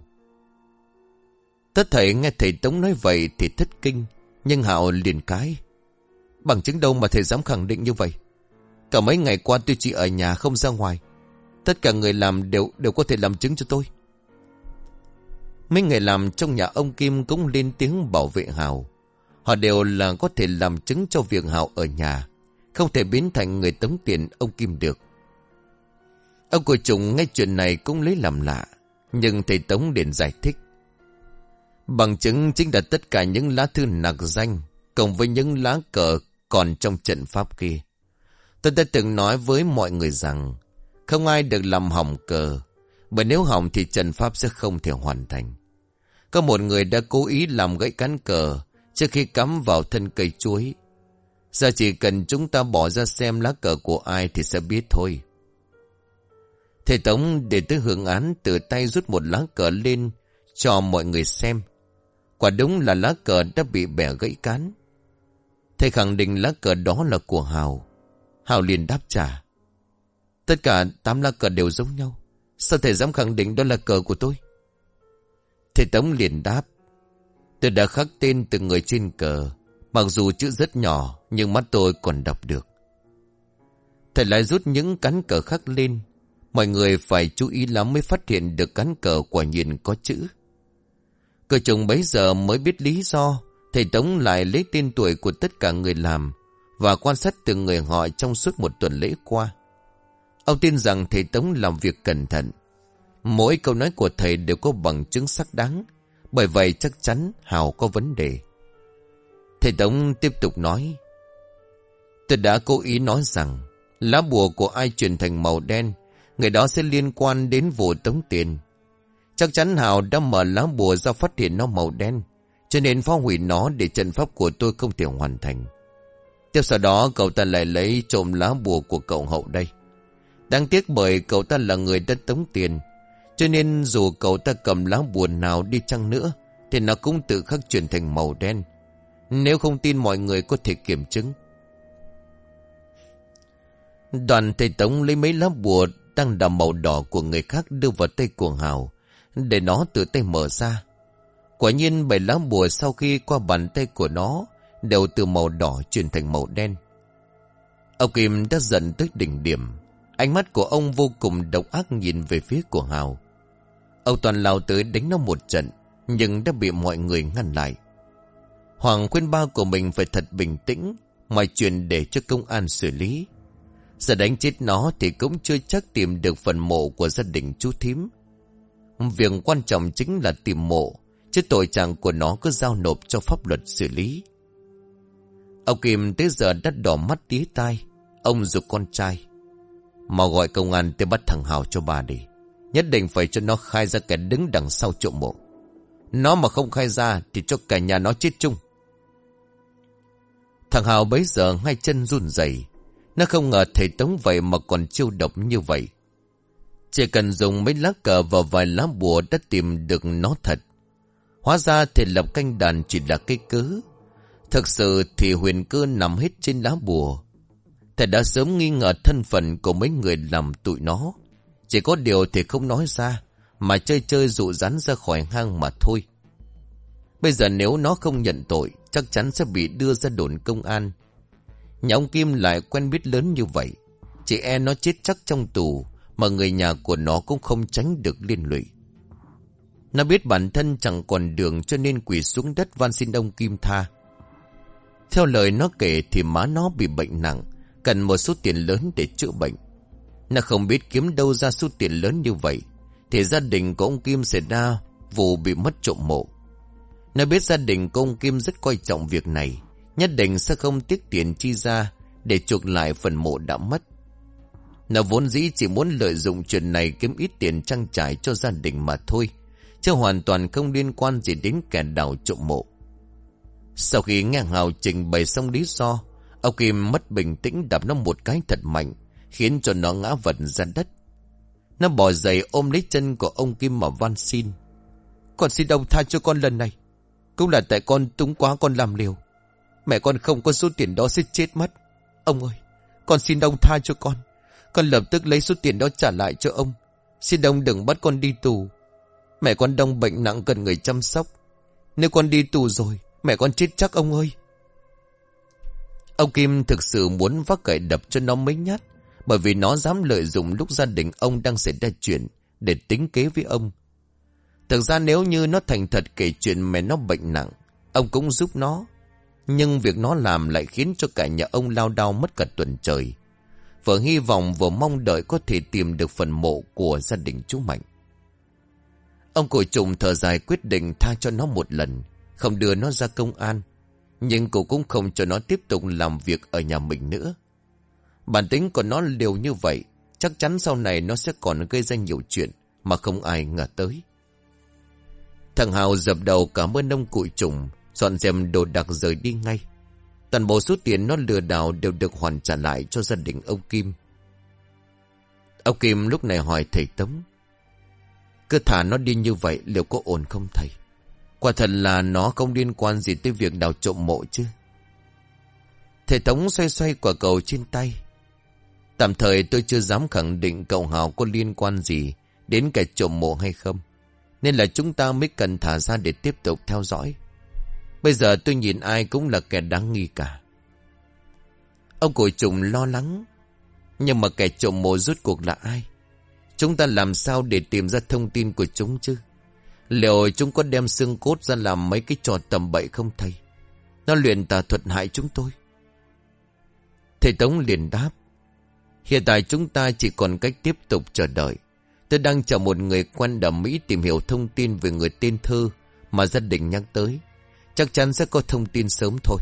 Tất thầy nghe thầy Tống nói vậy thì thất kinh. Nhưng Hào liền cãi: Bằng chứng đâu mà thầy dám khẳng định như vậy? Cả mấy ngày qua tôi chỉ ở nhà không ra ngoài. Tất cả người làm đều đều có thể làm chứng cho tôi. Mấy người làm trong nhà ông Kim cũng lên tiếng bảo vệ Hào. Họ đều là có thể làm chứng cho việc Hào ở nhà không thể biến thành người tống tiền ông Kim được. Ông của chúng nghe chuyện này cũng lấy làm lạ. Nhưng thầy Tống liền giải thích: Bằng chứng chính là tất cả những lá thư nặc danh cộng với những lá cờ còn trong trận pháp kia. Tôi đã từng nói với mọi người rằng không ai được làm hỏng cờ, bởi nếu hỏng thì trận pháp sẽ không thể hoàn thành. Có một người đã cố ý làm gãy cán cờ trước khi cắm vào thân cây chuối. Giờ chỉ cần chúng ta bỏ ra xem lá cờ của ai thì sẽ biết thôi. Thầy Tống để tới hưởng án từ tay rút một lá cờ lên cho mọi người xem. Quả đúng là lá cờ đã bị bẻ gãy cán. Thầy khẳng định lá cờ đó là của Hào. Hào liền đáp trả: Tất cả tám lá cờ đều giống nhau. Sao thầy dám khẳng định đó là cờ của tôi? Thầy Tống liền đáp: Tôi đã khắc tên từng người trên cờ. Mặc dù chữ rất nhỏ nhưng mắt tôi còn đọc được. Thầy lại rút những cán cờ khắc lên. Mọi người phải chú ý lắm mới phát hiện được cán cờ quả nhiên có chữ. Cờ trùng bấy giờ mới biết lý do thầy Tống lại lấy tên tuổi của tất cả người làm và quan sát từng người họ trong suốt một tuần lễ qua. Ông tin rằng thầy Tống làm việc cẩn thận. Mỗi câu nói của thầy đều có bằng chứng xác đáng. Bởi vậy chắc chắn Hào có vấn đề. Thầy Tống tiếp tục nói: Tôi đã cố ý nói rằng lá bùa của ai chuyển thành màu đen, người đó sẽ liên quan đến vụ tống tiền. Chắc chắn Hào đã mở lá bùa ra phát hiện nó màu đen, cho nên phá hủy nó để trận pháp của tôi không thể hoàn thành. Tiếp sau đó cậu ta lại lấy trộm lá bùa của cậu Hậu đây. Đáng tiếc bởi cậu ta là người đã tống tiền, cho nên dù cậu ta cầm lá bùa nào đi chăng nữa thì nó cũng tự khắc chuyển thành màu đen. Nếu không tin mọi người có thể kiểm chứng. Đoàn thầy Tống lấy mấy lá bùa đang đậm màu đỏ của người khác đưa vào tay của Hào để nó tự tay mở ra. Quả nhiên bảy lá bùa sau khi qua bàn tay của nó đều từ màu đỏ chuyển thành màu đen. Ông Kim đã giận tới đỉnh điểm. Ánh mắt của ông vô cùng độc ác nhìn về phía của Hào. Ông toàn lao tới đánh nó một trận, nhưng đã bị mọi người ngăn lại. Hoàng khuyên ba của mình phải thật bình tĩnh, mọi chuyện để cho công an xử lý. Giờ đánh chết nó thì cũng chưa chắc tìm được phần mộ của gia đình chú Thím. Việc quan trọng chính là tìm mộ, chứ tội trạng của nó cứ giao nộp cho pháp luật xử lý. Ông Kim tới giờ đã đỏ mắt tía tai. Ông giục con trai: Mau gọi công an tới bắt thằng Hào cho bà đi. Nhất định phải cho nó khai ra kẻ đứng đằng sau trộm mộ. Nó mà không khai ra thì cho cả nhà nó chết chung. Thằng Hào bấy giờ hai chân run rẩy. Nó không ngờ thầy Tống vậy mà còn chiêu độc như vậy. Chỉ cần dùng mấy lá cờ và vài lá bùa đã tìm được nó thật. Hóa ra thầy lập canh đàn chỉ là cái cớ. Thực sự thì huyền cơ nằm hết trên lá bùa. Thầy đã sớm nghi ngờ thân phận của mấy người làm tụi nó. Chỉ có điều thầy không nói ra, mà chơi chơi dụ rắn ra khỏi hang mà thôi. Bây giờ nếu nó không nhận tội chắc chắn sẽ bị đưa ra đồn công an. Nhà ông Kim lại quen biết lớn như vậy, chị e nó chết chắc trong tù, mà người nhà của nó cũng không tránh được liên lụy. Nó biết bản thân chẳng còn đường cho nên quỳ xuống đất van xin ông Kim tha. Theo lời nó kể thì má nó bị bệnh nặng, cần một số tiền lớn để chữa bệnh. Nó không biết kiếm đâu ra số tiền lớn như vậy, thì gia đình của ông Kim xảy ra vụ bị mất trộm mộ. Nó biết gia đình của ông Kim rất coi trọng việc này, nhất định sẽ không tiếc tiền chi ra để chuộc lại phần mộ đã mất. Nó vốn dĩ chỉ muốn lợi dụng chuyện này kiếm ít tiền trang trải cho gia đình mà thôi, chứ hoàn toàn không liên quan gì đến kẻ đào trộm mộ. Sau khi nghe Hào trình bày xong lý do, ông Kim mất bình tĩnh đập nó một cái thật mạnh, khiến cho nó ngã vật ra đất. Nó bò dậy ôm lấy chân của ông Kim mà van xin: "Con xin ông tha cho con lần này. Cũng là tại con túng quá con làm liều. Mẹ con không có số tiền đó sẽ chết mất. Ông ơi, con xin ông tha cho con. Con lập tức lấy số tiền đó trả lại cho ông. Xin ông đừng bắt con đi tù. Mẹ con đang bệnh nặng cần người chăm sóc. Nếu con đi tù rồi, mẹ con chết chắc ông ơi." Ông Kim thực sự muốn vác gậy đập cho nó mấy nhát, bởi vì nó dám lợi dụng lúc gia đình ông đang xảy ra chuyện để tính kế với ông. Thực ra nếu như nó thành thật kể chuyện mẹ nó bệnh nặng, ông cũng giúp nó. Nhưng việc nó làm lại khiến cho cả nhà ông lao đao mất cả tuần trời. Vừa hy vọng vừa mong đợi có thể tìm được phần mộ của gia đình chú Mạnh. Ông Cổ Trùng thở dài quyết định tha cho nó một lần, không đưa nó ra công an. Nhưng cô cũng không cho nó tiếp tục làm việc ở nhà mình nữa. Bản tính của nó liều như vậy, chắc chắn sau này nó sẽ còn gây ra nhiều chuyện mà không ai ngờ tới. Thằng Hào dập đầu cảm ơn ông Cụ Trùng, dọn dẹp đồ đạc rời đi ngay. Toàn bộ số tiền nó lừa đảo đều được hoàn trả lại cho gia đình ông Kim. Ông Kim lúc này hỏi thầy Tống: "Cứ thả nó đi như vậy liệu có ổn không thầy? Quả thật là nó không liên quan gì tới việc đào trộm mộ chứ?" Thầy Tống xoay xoay quả cầu trên tay: "Tạm thời tôi chưa dám khẳng định cậu Hào có liên quan gì đến kẻ trộm mộ hay không, nên là chúng ta mới cần thả ra để tiếp tục theo dõi. Bây giờ tôi nhìn ai cũng là kẻ đáng nghi cả." Ông Cổ Trùng lo lắng: "Nhưng mà kẻ trộm mộ rốt cuộc là ai? Chúng ta làm sao để tìm ra thông tin của chúng chứ? Liệu chúng có đem xương cốt ra làm mấy cái trò tầm bậy không thầy? Nó luyện tà thuật hại chúng tôi." Thầy Tống liền đáp: "Hiện tại chúng ta chỉ còn cách tiếp tục chờ đợi. Tôi đang chờ một người quen ở Mỹ tìm hiểu thông tin về người tên Thơ mà gia đình nhắc tới. Chắc chắn sẽ có thông tin sớm thôi."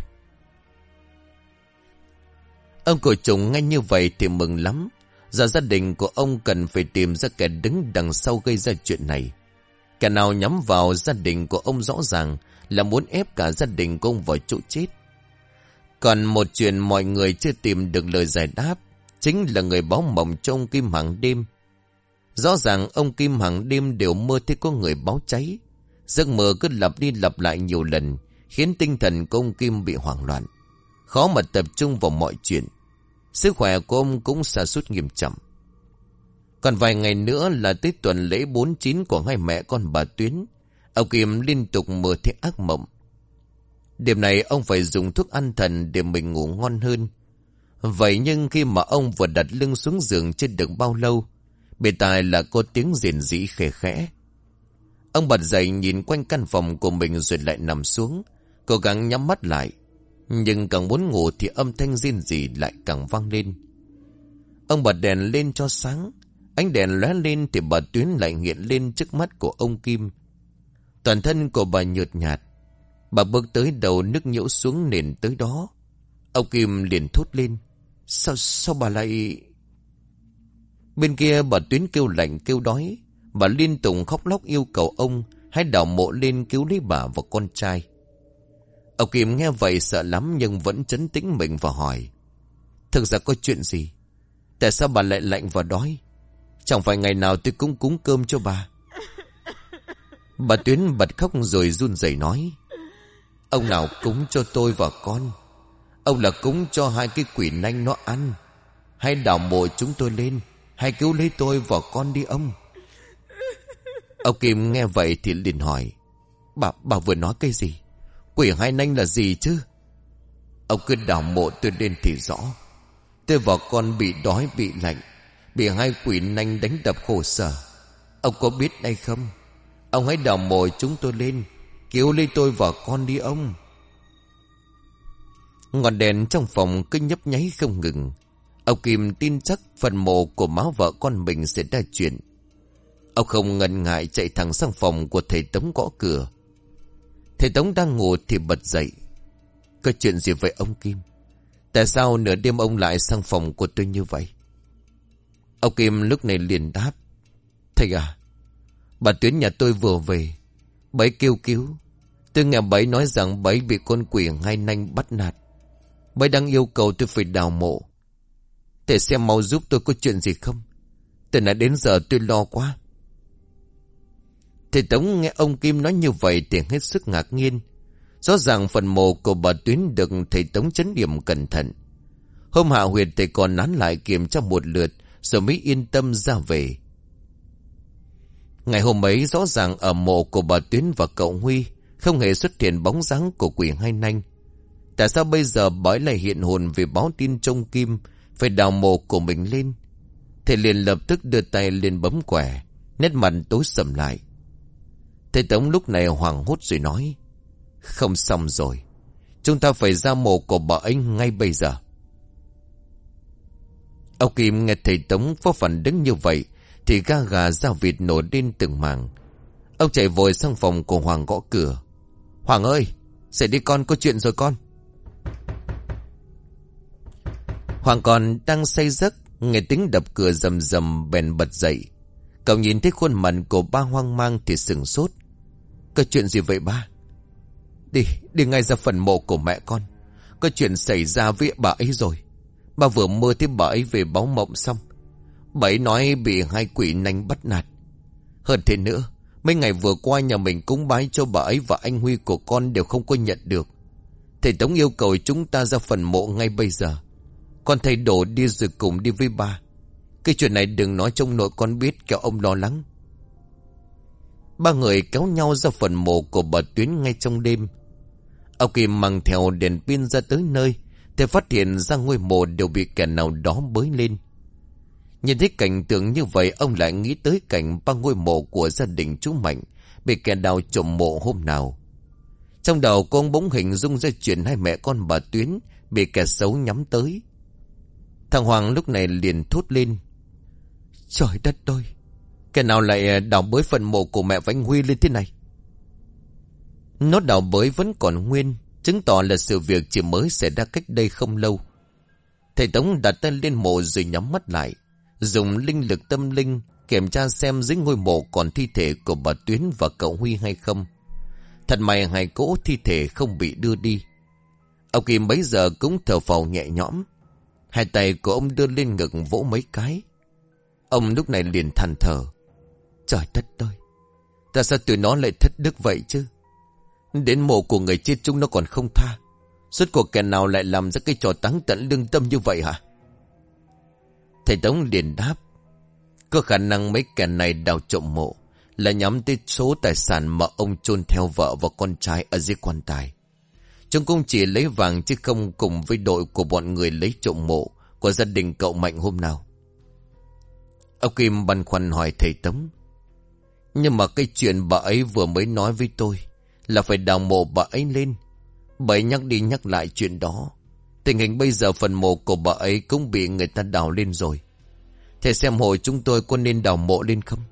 Ông Cổ Trùng nghe như vậy thì mừng lắm. Giờ gia đình của ông cần phải tìm ra kẻ đứng đằng sau gây ra chuyện này. Kẻ nào nhắm vào gia đình của ông rõ ràng là muốn ép cả gia đình của ông vào chỗ chết. Còn một chuyện mọi người chưa tìm được lời giải đáp, chính là người báo mộng cho ông Kim hàng đêm. Rõ ràng ông Kim hàng đêm đều mơ thấy có người báo cháy. Giấc mơ cứ lặp đi lặp lại nhiều lần, khiến tinh thần của ông Kim bị hoảng loạn, khó mà tập trung vào mọi chuyện. Sức khỏe của ông cũng sa sút nghiêm trọng. Còn vài ngày nữa là tới tuần lễ bốn chín của hai mẹ con bà Tuyến. Ông Kim liên tục mơ thấy ác mộng. Đêm này ông phải dùng thuốc an thần để mình ngủ ngon hơn. Vậy nhưng khi mà ông vừa đặt lưng xuống giường chưa được bao lâu, bên tai là có tiếng rền rĩ khẽ khẽ. Ông bật dậy nhìn quanh căn phòng của mình rồi lại nằm xuống, cố gắng nhắm mắt lại. Nhưng càng muốn ngủ thì âm thanh rên rỉ lại càng vang lên. Ông bật đèn lên cho sáng. Ánh đèn lóe lên thì bà Tuyến lại hiện lên trước mắt của ông Kim. Toàn thân của bà nhợt nhạt. Bà bước tới đầu nước nhễu xuống nền tới đó. Ông Kim liền thốt lên: Sao, sao bà lại... Bên kia bà Tuyến kêu lạnh kêu đói. Bà liên tục khóc lóc yêu cầu ông hãy đào mộ lên cứu lấy bà và con trai. Ông Kim nghe vậy sợ lắm nhưng vẫn trấn tĩnh mình và hỏi: Thực ra có chuyện gì? Tại sao bà lại lạnh và đói? Chẳng phải ngày nào tôi cũng cúng cơm cho bà. Bà Tuyến bật khóc rồi run rẩy nói: Ông nào cúng cho tôi và con? Ông là cúng cho hai cái quỷ nanh nó ăn. Hãy đào mộ chúng tôi lên, hãy cứu lấy tôi và con đi ông. Ông Kim nghe vậy thì liền hỏi: Bà, bà vừa nói cái gì? Quỷ hai nanh là gì chứ? Ông cứ đào mộ tôi lên thì rõ. Tôi và con bị đói bị lạnh, bị hai quỷ nanh đánh đập khổ sở. Ông có biết hay không? Ông hãy đào mộ chúng tôi lên, cứu lấy tôi và con đi ông. Ngọn đèn trong phòng cứ nhấp nháy không ngừng. Ông Kim tin chắc phần mộ của má vợ con mình sẽ ra chuyện. Ông không ngần ngại chạy thẳng sang phòng của thầy Tống gõ cửa. Thầy Tống đang ngủ thì bật dậy. Có chuyện gì vậy ông Kim? Tại sao nửa đêm ông lại sang phòng của tôi như vậy? Ông Kim lúc này liền đáp. Thầy à, bà Tuyến nhà tôi vừa về. Bấy kêu cứu. Tôi nghe bấy nói rằng bấy bị con quỷ hai nanh bắt nạt. Bấy đang yêu cầu tôi phải đào mộ. Thầy xem mau giúp tôi có chuyện gì không? Từ nãy đến giờ tôi lo quá. Thầy Tống nghe ông Kim nói như vậy thì hết sức ngạc nhiên. Rõ ràng phần mộ của bà Tuyến được thầy Tống chấn điểm cẩn thận. Hôm hạ huyệt thầy còn nán lại kiểm tra một lượt rồi mới yên tâm ra về. Ngày hôm ấy rõ ràng ở mộ của bà Tuyến và cậu Huy không hề xuất hiện bóng dáng của quỷ hai nanh. Tại sao bây giờ bói lại hiện hồn vì báo tin trông Kim phải đào mộ của mình lên? Thầy liền lập tức đưa tay lên bấm quẻ, nét mặt tối sầm lại. Thầy Tống lúc này hoảng hốt rồi nói. Không xong rồi, chúng ta phải ra mộ của bà ấy ngay bây giờ. Ông Kim nghe thầy Tống có phản đứng như vậy thì ga gà da vịt nổi lên từng mảng. Ông chạy vội sang phòng của Hoàng gõ cửa. Hoàng ơi, dậy đi con, có chuyện rồi con. Hoàng còn đang say giấc, nghe tiếng đập cửa rầm rầm bèn bật dậy. Cậu nhìn thấy khuôn mặt của ba hoang mang thì sửng sốt. Có chuyện gì vậy ba? Đi, đi ngay ra phần mộ của mẹ con. Có chuyện xảy ra với bà ấy rồi. Ba vừa mơ thấy bà ấy về báo mộng xong. Bà ấy nói bị hai quỷ nanh bắt nạt. Hơn thế nữa, mấy ngày vừa qua nhà mình cúng bái cho bà ấy và anh Huy của con đều không có nhận được. Thầy Tống yêu cầu chúng ta ra phần mộ ngay bây giờ. Con thầy đổ đi rồi cùng đi với ba. Cái chuyện này đừng nói trong nội con biết, kẻo ông lo lắng. Ba người kéo nhau ra phần mộ của bà Tuyến ngay trong đêm. Ông Kim mang theo đèn pin ra tới nơi thì phát hiện ra ngôi mộ đều bị kẻ nào đó bới lên. Nhìn thấy cảnh tượng như vậy, ông lại nghĩ tới cảnh ba ngôi mộ của gia đình chú Mạnh bị kẻ đào trộm mộ hôm nào. Trong đầu con bỗng hình dung ra chuyện hai mẹ con bà Tuyến bị kẻ xấu nhắm tới. Thằng Hoàng lúc này liền thốt lên. Trời đất ơi, kẻ nào lại đào bới phần mộ của mẹ và anh Huy lên thế này? Nó đào bới vẫn còn nguyên, chứng tỏ là sự việc chỉ mới xảy ra cách đây không lâu. Thầy Tống đặt tay lên mộ rồi nhắm mắt lại, dùng linh lực tâm linh kiểm tra xem dưới ngôi mộ còn thi thể của bà Tuyến và cậu Huy hay không. Thật may hai cỗ thi thể không bị đưa đi. Ông Kim bấy giờ cũng thở phào nhẹ nhõm. Hai tay của ông đưa lên ngực vỗ mấy cái. Ông lúc này liền than thở. Trời đất ơi, tại sao tụi nó lại thất đức vậy chứ? Đến mộ của người chết chúng nó còn không tha. Suốt cuộc kẻ nào lại làm ra cái trò táng tận lương tâm như vậy hả? Thầy Tống liền đáp. Có khả năng mấy kẻ này đào trộm mộ là nhắm tới số tài sản mà ông chôn theo vợ và con trai ở dưới quan tài. Chúng cũng chỉ lấy vàng chứ không cùng với đội của bọn người lấy trộm mộ của gia đình cậu Mạnh hôm nào. Ông Kim băn khoăn hỏi thầy Tống. Nhưng mà cái chuyện bà ấy vừa mới nói với tôi là phải đào mộ bà ấy lên. Bà ấy nhắc đi nhắc lại chuyện đó. Tình hình bây giờ phần mộ của bà ấy cũng bị người ta đào lên rồi. Thầy xem hồi chúng tôi có nên đào mộ lên không?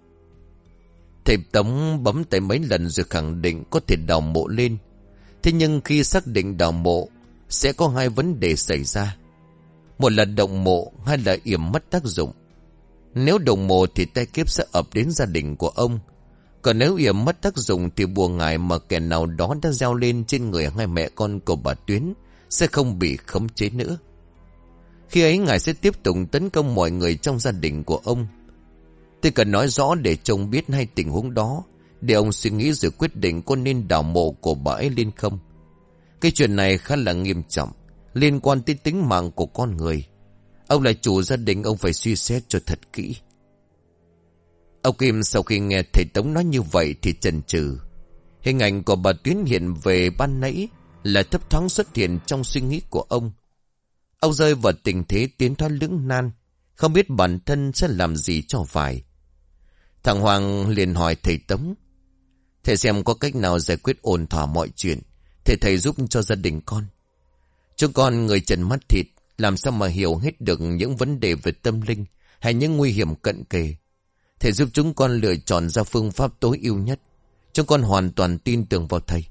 Thầy Tống bấm tay mấy lần rồi khẳng định có thể đào mộ lên. Thế nhưng khi xác định đào mộ sẽ có hai vấn đề xảy ra. Một là động mộ, hai là yểm mất tác dụng. Nếu động mộ thì tai kiếp sẽ ập đến gia đình của ông. Còn nếu yểm mất tác dụng thì bùa ngải mà kẻ nào đó đã gieo lên trên người hai mẹ con của bà Tuyến sẽ không bị khống chế nữa. Khi ấy ngài sẽ tiếp tục tấn công mọi người trong gia đình của ông. Tôi cần nói rõ để chồng biết hai tình huống đó, để ông suy nghĩ rồi quyết định có nên đào mộ của bà ấy lên không. Cái chuyện này khá là nghiêm trọng, liên quan tới tính mạng của con người. Ông là chủ gia đình, ông phải suy xét cho thật kỹ. Ông Kim sau khi nghe thầy Tống nói như vậy thì chần chừ. Hình ảnh của bà Tuyến hiện về ban nãy là thấp thoáng xuất hiện trong suy nghĩ của ông. Ông rơi vào tình thế tiến thoái lưỡng nan, không biết bản thân sẽ làm gì cho phải. Thằng Hoàng liền hỏi thầy Tống: thầy xem có cách nào giải quyết ổn thỏa mọi chuyện, thầy thầy giúp cho gia đình con. Chúng con người trần mắt thịt, làm sao mà hiểu hết được những vấn đề về tâm linh hay những nguy hiểm cận kề. Thầy giúp chúng con lựa chọn ra phương pháp tối ưu nhất. Chúng con hoàn toàn tin tưởng vào thầy.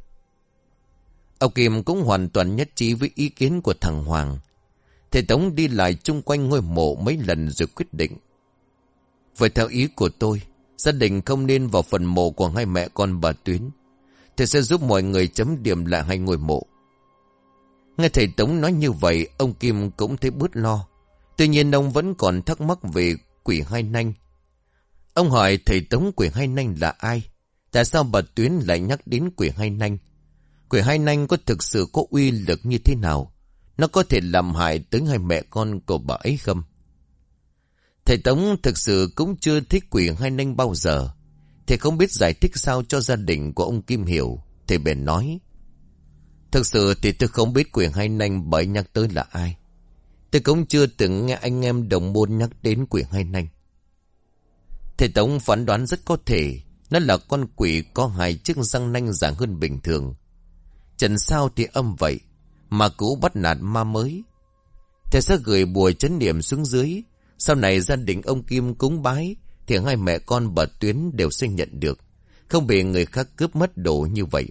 Ông Kim cũng hoàn toàn nhất trí với ý kiến của thằng Hoàng. Thầy Tống đi lại chung quanh ngôi mộ mấy lần rồi quyết định: vậy theo ý của tôi, gia đình không nên vào phần mộ của hai mẹ con bà Tuyến. Thầy sẽ giúp mọi người chấm điểm lại hai ngôi mộ. Nghe thầy Tống nói như vậy, ông Kim cũng thấy bớt lo. Tuy nhiên ông vẫn còn thắc mắc về quỷ hai nanh. Ông hỏi thầy Tống quỷ hai nanh là ai? Tại sao bà Tuyến lại nhắc đến quỷ hai nanh? Quỷ hai nanh có thực sự có uy lực như thế nào? Nó có thể làm hại tới hai mẹ con của bà ấy không? Thầy Tống thực sự cũng chưa thích quỷ hai nanh bao giờ. Thầy không biết giải thích sao cho gia đình của ông Kim hiểu. Thầy bèn nói: thực sự thì tôi không biết quỷ hai nanh bởi nhắc tới là ai. Tôi cũng chưa từng nghe anh em đồng môn nhắc đến quỷ hai nanh. Thầy Tống phán đoán rất có thể nó là con quỷ có hai chiếc răng nanh dài hơn bình thường. Trần sao thì âm vậy, mà cũ bắt nạt ma mới. Thầy sẽ gửi bùa trấn niệm xuống dưới. Sau này gia đình ông Kim cúng bái thì hai mẹ con bà Tuyến đều sẽ nhận được, không bị người khác cướp mất đồ như vậy.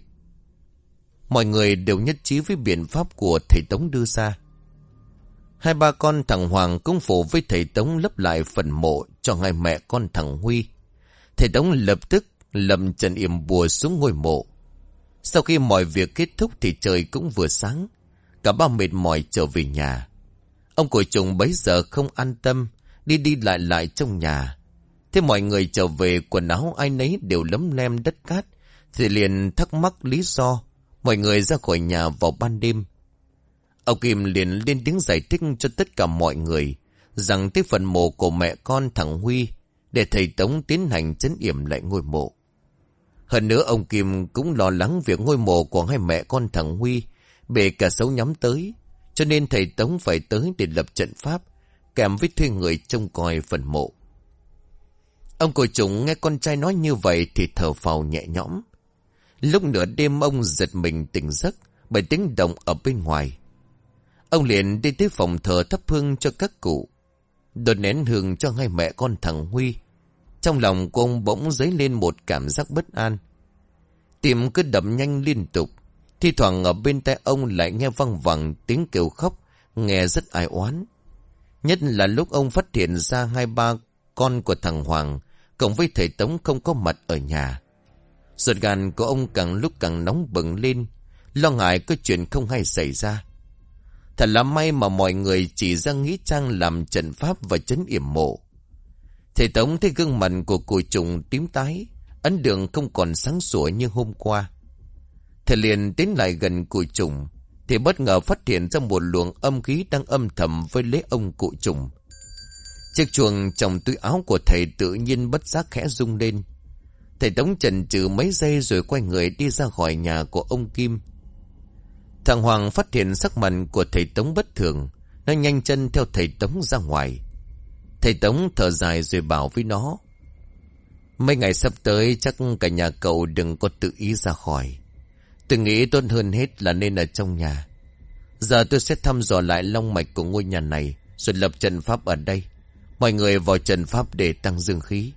Mọi người đều nhất trí với biện pháp của thầy Tống đưa ra. Hai ba con thằng Hoàng cũng phụ với thầy Tống lấp lại phần mộ cho hai mẹ con thằng Huy. Thầy Tống lập tức lầm trần yểm bùa xuống ngôi mộ. Sau khi mọi việc kết thúc thì trời cũng vừa sáng. Cả ba mệt mỏi trở về nhà. Ông Cổi Trùng bấy giờ không an tâm, đi đi lại lại trong nhà. Thế mọi người trở về, quần áo ai nấy đều lấm lem đất cát, thì liền thắc mắc lý do mọi người ra khỏi nhà vào ban đêm. Ông Kim liền lên tiếng giải thích cho tất cả mọi người rằng tới phần mộ của mẹ con thằng Huy để thầy Tống tiến hành trấn yểm lại ngôi mộ. Hơn nữa ông Kim cũng lo lắng việc ngôi mộ của hai mẹ con thằng Huy bị kẻ xấu nhắm tới, cho nên thầy Tống phải tới để lập trận pháp kèm với thuê người trông coi phần mộ. Ông Cổi Trùng nghe con trai nói như vậy thì thở phào nhẹ nhõm. Lúc nửa đêm ông giật mình tỉnh giấc bởi tiếng động ở bên ngoài. Ông liền đi tới phòng thờ thắp hương cho các cụ, đốt nén hương cho hai mẹ con thằng Huy. Trong lòng của ông bỗng dấy lên một cảm giác bất an. Tim cứ đập nhanh liên tục. Thi thoảng ở bên tai ông lại nghe văng vẳng tiếng kêu khóc, nghe rất ai oán. Nhất là lúc ông phát hiện ra hai ba con của thằng Hoàng cộng với thầy Tống không có mặt ở nhà. Ruột gan của ông càng lúc càng nóng bừng lên, lo ngại có chuyện không hay xảy ra. Thật là may mà mọi người chỉ ra nghĩ trang làm trận pháp và trấn yểm mộ. Thầy Tống thấy gương mặt của Cổi Trùng tím tái, ấn đường không còn sáng sủa như hôm qua. Thầy liền tiến lại gần Cổi Trùng thì bất ngờ phát hiện ra một luồng âm khí đang âm thầm với lấy ông Cổi Trùng. Chiếc chuông trong túi áo của thầy tự nhiên bất giác khẽ rung lên. Thầy Tống chần chừ mấy giây rồi quay người đi ra khỏi nhà của ông Kim. Thằng Hoàng phát hiện sắc mặt của thầy Tống bất thường, nó nhanh chân theo thầy Tống ra ngoài. Thầy Tống thở dài rồi bảo với nó: mấy ngày sắp tới chắc cả nhà cậu đừng có tự ý ra khỏi. Tôi nghĩ tốt hơn hết là nên ở trong nhà. Giờ tôi sẽ thăm dò lại long mạch của ngôi nhà này rồi lập trận pháp ở đây. Mọi người vào trận pháp để tăng dương khí.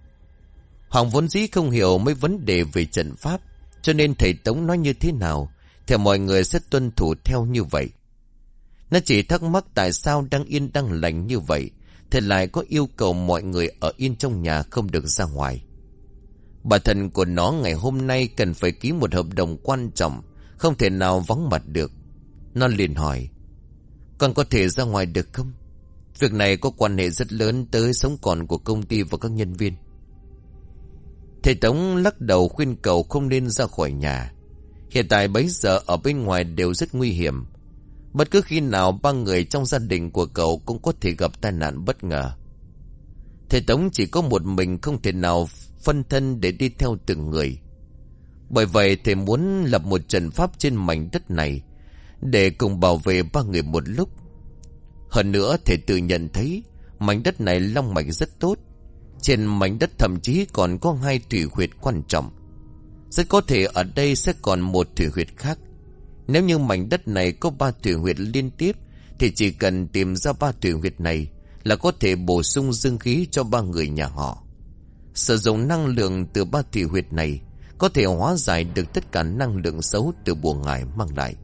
Hoàng vốn dĩ không hiểu mấy vấn đề về trận pháp, cho nên thầy Tống nói như thế nào thì mọi người sẽ tuân thủ theo như vậy. Nó chỉ thắc mắc tại sao đang yên đang lành như vậy thì lại có yêu cầu mọi người ở yên trong nhà không được ra ngoài. Bà thần của nó ngày hôm nay cần phải ký một hợp đồng quan trọng, không thể nào vắng mặt được. Nó liền hỏi: con có thể ra ngoài được không? Việc này có quan hệ rất lớn tới sống còn của công ty và các nhân viên. Thầy Tống lắc đầu khuyên cậu không nên ra khỏi nhà. Hiện tại bấy giờ ở bên ngoài đều rất nguy hiểm. Bất cứ khi nào ba người trong gia đình của cậu cũng có thể gặp tai nạn bất ngờ. Thầy Tống chỉ có một mình, không thể nào phân thân để đi theo từng người. Bởi vậy thầy muốn lập một trận pháp trên mảnh đất này để cùng bảo vệ ba người một lúc. Hơn nữa thầy tự nhận thấy mảnh đất này long mạch rất tốt. Trên mảnh đất thậm chí còn có hai thủy huyệt quan trọng. Rất có thể ở đây sẽ còn một thủy huyệt khác. Nếu như mảnh đất này có ba thủy huyệt liên tiếp thì chỉ cần tìm ra ba thủy huyệt này là có thể bổ sung dương khí cho ba người nhà họ. Sử dụng năng lượng từ ba thủy huyệt này có thể hóa giải được tất cả năng lượng xấu từ bùa ngải mang lại.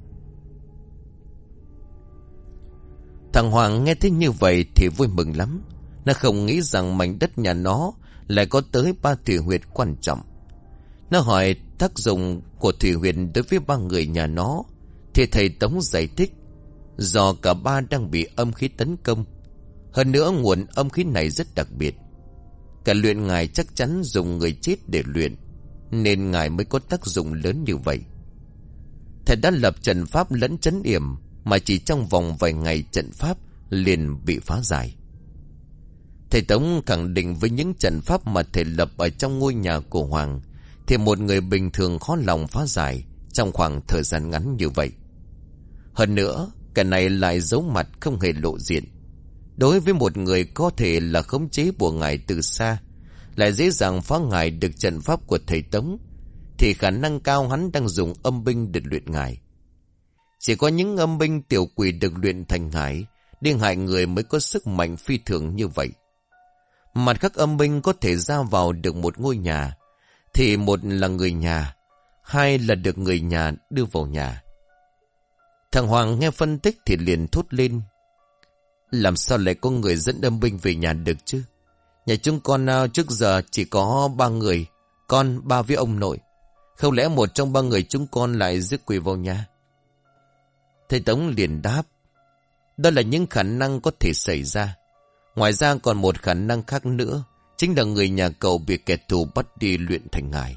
Thằng Hoàng nghe thấy như vậy thì vui mừng lắm. Nó không nghĩ rằng mảnh đất nhà nó lại có tới ba thủy huyệt quan trọng. Nó hỏi tác dụng của thủy huyệt đối với ba người nhà nó, thì thầy Tống giải thích do cả ba đang bị âm khí tấn công. Hơn nữa nguồn âm khí này rất đặc biệt. Cả luyện ngài chắc chắn dùng người chết để luyện, nên ngài mới có tác dụng lớn như vậy. Thầy đã lập trận pháp lẫn trấn yểm, mà chỉ trong vòng vài ngày trận pháp liền bị phá giải. Thầy Tống khẳng định với những trận pháp mà thầy lập ở trong ngôi nhà của Hoàng thì một người bình thường khó lòng phá giải trong khoảng thời gian ngắn như vậy. Hơn nữa, cái này lại giấu mặt không hề lộ diện. Đối với một người có thể là khống chế bùa ngải từ xa, lại dễ dàng phá ngải được trận pháp của thầy Tống, thì khả năng cao hắn đang dùng âm binh để luyện ngải. Chỉ có những âm binh tiểu quỷ được luyện thành ngải để hại người mới có sức mạnh phi thường như vậy. Mặt khác, âm binh có thể ra vào được một ngôi nhà thì một là người nhà, hai là được người nhà đưa vào nhà. Thằng Hoàng nghe phân tích thì liền thốt lên: làm sao lại có người dẫn âm binh về nhà được chứ? Nhà chúng con trước giờ chỉ có ba người, con, ba với ông nội. Không lẽ một trong ba người chúng con lại rước quỷ vào nhà? Thầy Tống liền đáp: đó là những khả năng có thể xảy ra. Ngoài ra còn một khả năng khác nữa, chính là người nhà cậu bị kẻ thù bắt đi luyện thành ngải.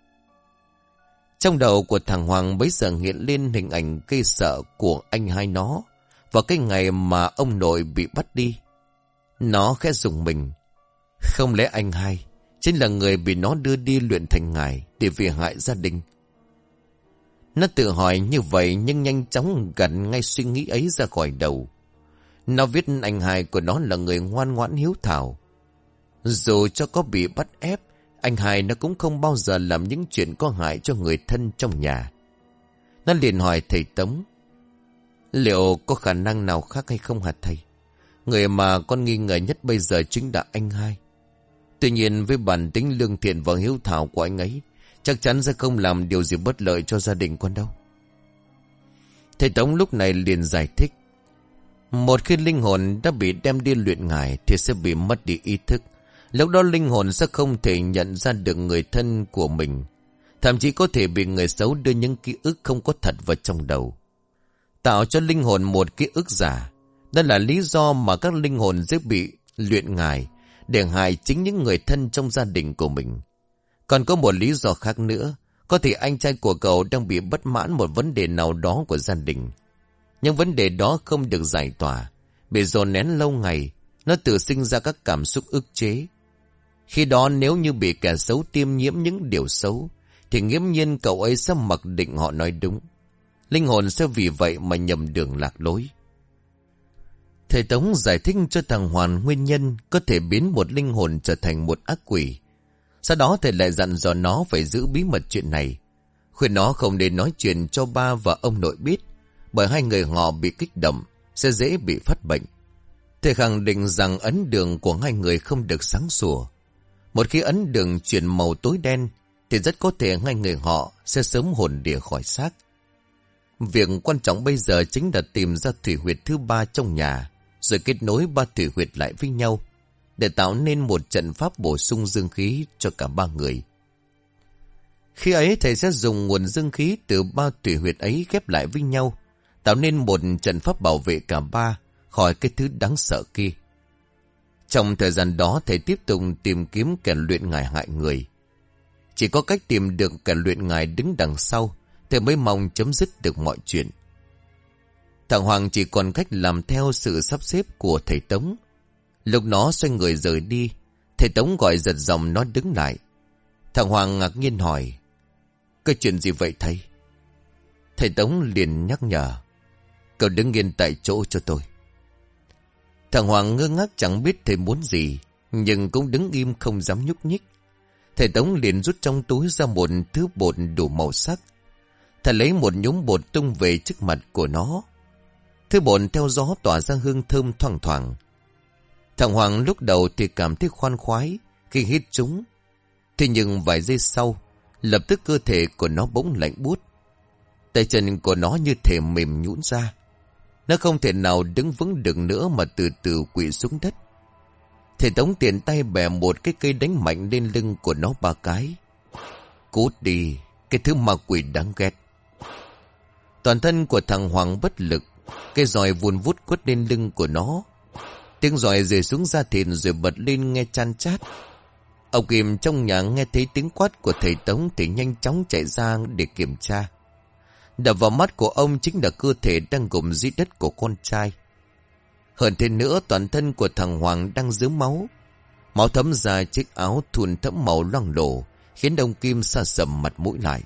Trong đầu của thằng Hoàng bấy giờ hiện lên hình ảnh gây sợ của anh hai nó vào cái ngày mà ông nội bị bắt đi. Nó khẽ rùng mình. Không lẽ anh hai chính là người bị nó đưa đi luyện thành ngải để vì hại gia đình? Nó tự hỏi như vậy nhưng nhanh chóng gạt ngay suy nghĩ ấy ra khỏi đầu. Nó biết anh hai của nó là người ngoan ngoãn hiếu thảo. Dù cho có bị bắt ép, anh hai nó cũng không bao giờ làm những chuyện có hại cho người thân trong nhà. Nó liền hỏi thầy Tống: liệu có khả năng nào khác hay không hả thầy? Người mà con nghi ngờ nhất bây giờ chính là anh hai. Tuy nhiên với bản tính lương thiện và hiếu thảo của anh ấy, chắc chắn sẽ không làm điều gì bất lợi cho gia đình con đâu. Thầy Tống lúc này liền giải thích: một khi linh hồn đã bị đem đi luyện ngải thì sẽ bị mất đi ý thức. Lúc đó linh hồn sẽ không thể nhận ra được người thân của mình. Thậm chí có thể bị người xấu đưa những ký ức không có thật vào trong đầu, tạo cho linh hồn một ký ức giả. Đó là lý do mà các linh hồn dễ bị luyện ngải để hại chính những người thân trong gia đình của mình. Còn có một lý do khác nữa, có thể anh trai của cậu đang bị bất mãn một vấn đề nào đó của gia đình. Nhưng vấn đề đó không được giải tỏa, bị dồn nén lâu ngày, nó tự sinh ra các cảm xúc ức chế. Khi đó nếu như bị kẻ xấu tiêm nhiễm những điều xấu, thì nghiễm nhiên cậu ấy sẽ mặc định họ nói đúng. Linh hồn sẽ vì vậy mà nhầm đường lạc lối. Thầy Tống giải thích cho thằng Hoàn nguyên nhân có thể biến một linh hồn trở thành một ác quỷ. Sau đó thầy lại dặn dò nó phải giữ bí mật chuyện này, khuyên nó không nên nói chuyện cho ba và ông nội biết, bởi hai người họ bị kích động sẽ dễ bị phát bệnh. Thầy khẳng định rằng ấn đường của hai người không được sáng sủa. Một khi ấn đường chuyển màu tối đen thì rất có thể hai người họ sẽ sớm hồn địa khỏi xác. Việc quan trọng bây giờ chính là tìm ra thủy huyệt thứ ba trong nhà, rồi kết nối ba thủy huyệt lại với nhau để tạo nên một trận pháp bổ sung dương khí cho cả ba người. Khi ấy thầy sẽ dùng nguồn dương khí từ ba thủy huyệt ấy ghép lại với nhau, tạo nên một trận pháp bảo vệ cả ba khỏi cái thứ đáng sợ kia. Trong thời gian đó thầy tiếp tục tìm kiếm kẻ luyện ngải hại người. Chỉ có cách tìm được kẻ luyện ngải đứng đằng sau, thầy mới mong chấm dứt được mọi chuyện. Thằng Hoàng chỉ còn cách làm theo sự sắp xếp của thầy Tống. Lúc nó xoay người rời đi, thầy Tống gọi giật giọng nó đứng lại. Thằng Hoàng ngạc nhiên hỏi: Cái chuyện gì vậy thầy? Thầy Tống liền nhắc nhở. Cậu đứng yên tại chỗ cho tôi. Thằng Hoàng ngơ ngác chẳng biết thầy muốn gì, nhưng cũng đứng im không dám nhúc nhích. Thầy Tống liền rút trong túi ra một thứ bột đủ màu sắc. Thầy lấy một nhúm bột tung về trước mặt của nó. Thứ bột theo gió tỏa ra hương thơm thoang thoảng. Thằng Hoàng lúc đầu thì cảm thấy khoan khoái khi hít chúng. Thế nhưng vài giây sau, lập tức cơ thể của nó bỗng lạnh buốt. Tay chân của nó như thể mềm nhũn ra. Nó không thể nào đứng vững được nữa mà từ từ quỵ xuống đất. Thầy Tống tiện tay bẻ một cái cây đánh mạnh lên lưng của nó ba cái. Cút đi, cái thứ ma quỷ đáng ghét. Toàn thân của thằng Hoàng bất lực. Cây roi vùn vút quất lên lưng của nó. Tiếng roi rơi xuống da thịt rồi bật lên nghe chan chát. Ông Kim trong nhà nghe thấy tiếng quát của thầy Tống thì nhanh chóng chạy ra để kiểm tra. Đập vào mắt của ông chính là cơ thể đang gục dưới đất của con trai. Hơn thế nữa, toàn thân của thằng Hoàng đang rớm máu. Máu thấm ra chiếc áo thun thẫm màu loang lổ, khiến ông Kim sa sầm mặt mũi lại.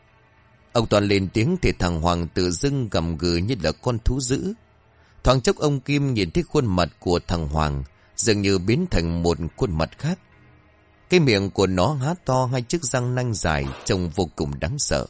Ông Toàn lên tiếng thì thằng Hoàng tự dưng gầm gừ như là con thú dữ. Thoáng chốc ông Kim nhìn thấy khuôn mặt của thằng Hoàng dường như biến thành một khuôn mặt khác. Cái miệng của nó há to, hai chiếc răng nanh dài trông vô cùng đáng sợ.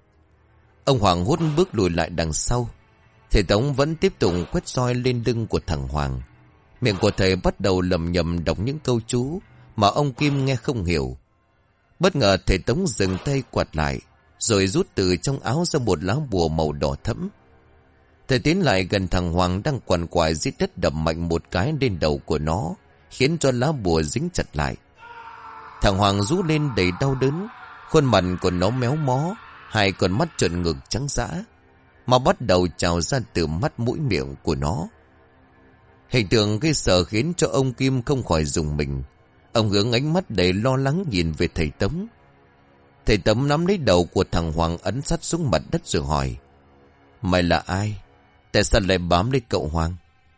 Ông Hoàng hốt bước lùi lại đằng sau. Thầy Tống vẫn tiếp tục quét roi lên lưng của thằng Hoàng. Miệng của thầy bắt đầu lầm nhầm đọc những câu chú mà ông Kim nghe không hiểu. Bất ngờ thầy Tống dừng tay quạt lại, rồi rút từ trong áo ra một lá bùa màu đỏ thẫm. Thầy tiến lại gần thằng Hoàng đang quằn quại dưới đất, đập mạnh một cái lên đầu của nó, khiến cho lá bùa dính chặt lại. Thằng Hoàng rú lên đầy đau đớn, khuôn mặt của nó méo mó, hai con mắt trợn ngược trắng dã, mà bắt đầu trào ra từ mắt mũi miệng của nó. Hình tượng gây sợ khiến cho ông Kim không khỏi rùng mình. Ông hướng ánh mắt đầy lo lắng nhìn về thầy Tống. Thầy Tống nắm lấy đầu của thằng Hoàng ấn sát xuống mặt đất rồi hỏi: Mày là ai? Tại sao lại bám lấy cậu Hoàng?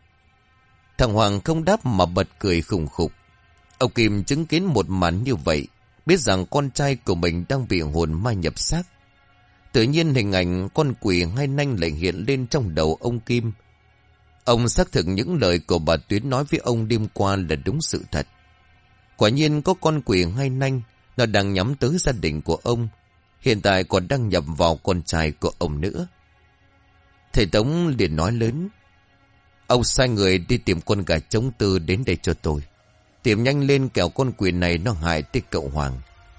Thằng Hoàng không đáp mà bật cười khùng khục. Ông Kim chứng kiến một màn như vậy, biết rằng con trai của mình đang bị hồn ma nhập xác. Tự nhiên hình ảnh con quỷ hai nanh lại hiện lên trong đầu ông Kim. Ông xác thực những lời của bà Tuyến nói với ông đêm qua là đúng sự thật. Quả nhiên có con quỷ hai nanh, nó đang nhắm tới gia đình của ông, hiện tại còn đang nhập vào con trai của ông nữa. Thầy Tống liền nói lớn: Ông sai người đi tìm con gà trống Tư đến đây cho tôi. Tìm nhanh lên, kẻo con quỷ này nó hại tới cậu Hoàng.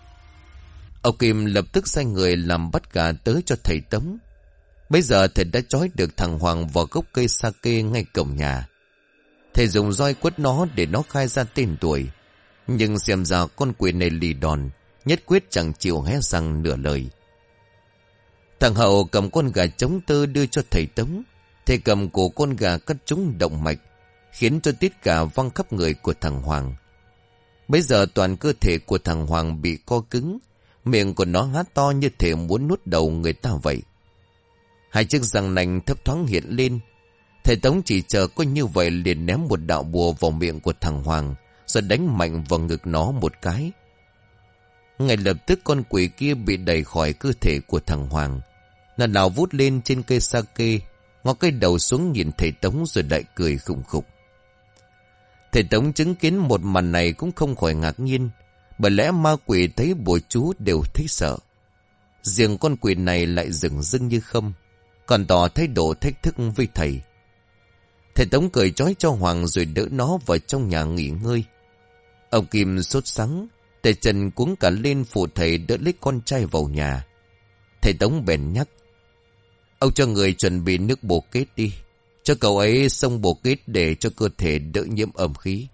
Ông Kim lập tức sai người làm bắt gà tới cho thầy Tống. Bây giờ thầy đã trói được thằng Hoàng vào gốc cây sake ngay cổng nhà. Thầy dùng roi quất nó để nó khai ra tên tuổi. Nhưng xem ra con quỷ này lì đòn, nhất quyết chẳng chịu hé răng nửa lời. Thằng Hậu cầm con gà trống Tơ đưa cho thầy Tống. Thầy cầm cổ con gà cắt trúng động mạch, khiến cho tiết cả văng khắp người của thằng Hoàng. Bây giờ toàn cơ thể của thằng Hoàng bị co cứng, miệng của nó há to như thể muốn nuốt đầu người ta vậy. Hai chiếc răng nanh thấp thoáng hiện lên. Thầy Tống chỉ chờ có như vậy liền ném một đạo bùa vào miệng của thằng Hoàng, rồi đánh mạnh vào ngực nó một cái. Ngay lập tức con quỷ kia bị đẩy khỏi cơ thể của thằng Hoàng. Nó nào vút lên trên cây sake, ngó cái đầu xuống nhìn thầy Tống rồi lại cười khủng khục. Thầy Tống chứng kiến một màn này cũng không khỏi ngạc nhiên, bởi lẽ ma quỷ thấy bùa chú đều thấy sợ. Riêng con quỷ này lại dửng dưng như không, còn tỏ thái độ thách thức với thầy. Thầy Tống cười trói cho Hoàng rồi đỡ nó vào trong nhà nghỉ ngơi. Ông Kim sốt sắng, tay chân cuống cả lên phụ thầy đỡ lấy con trai vào nhà. Thầy Tống bèn nhắc: Ông cho người chuẩn bị nước bồ kết đi, cho cậu ấy xông bồ kết để cho cơ thể đỡ nhiễm âm khí.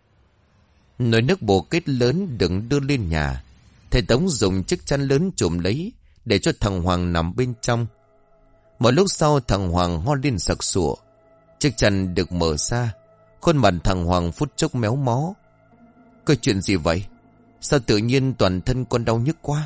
Nồi nước bồ kết lớn đừng đưa lên nhà. Thầy Tống dùng chiếc chăn lớn trùm lấy, để cho thằng Hoàng nằm bên trong. Một lúc sau thằng Hoàng ho lên sặc sụa. Chiếc chăn được mở ra, khuôn mặt thằng Hoàng phút chốc méo mó. Có chuyện gì vậy? Sao tự nhiên toàn thân con đau nhức quá?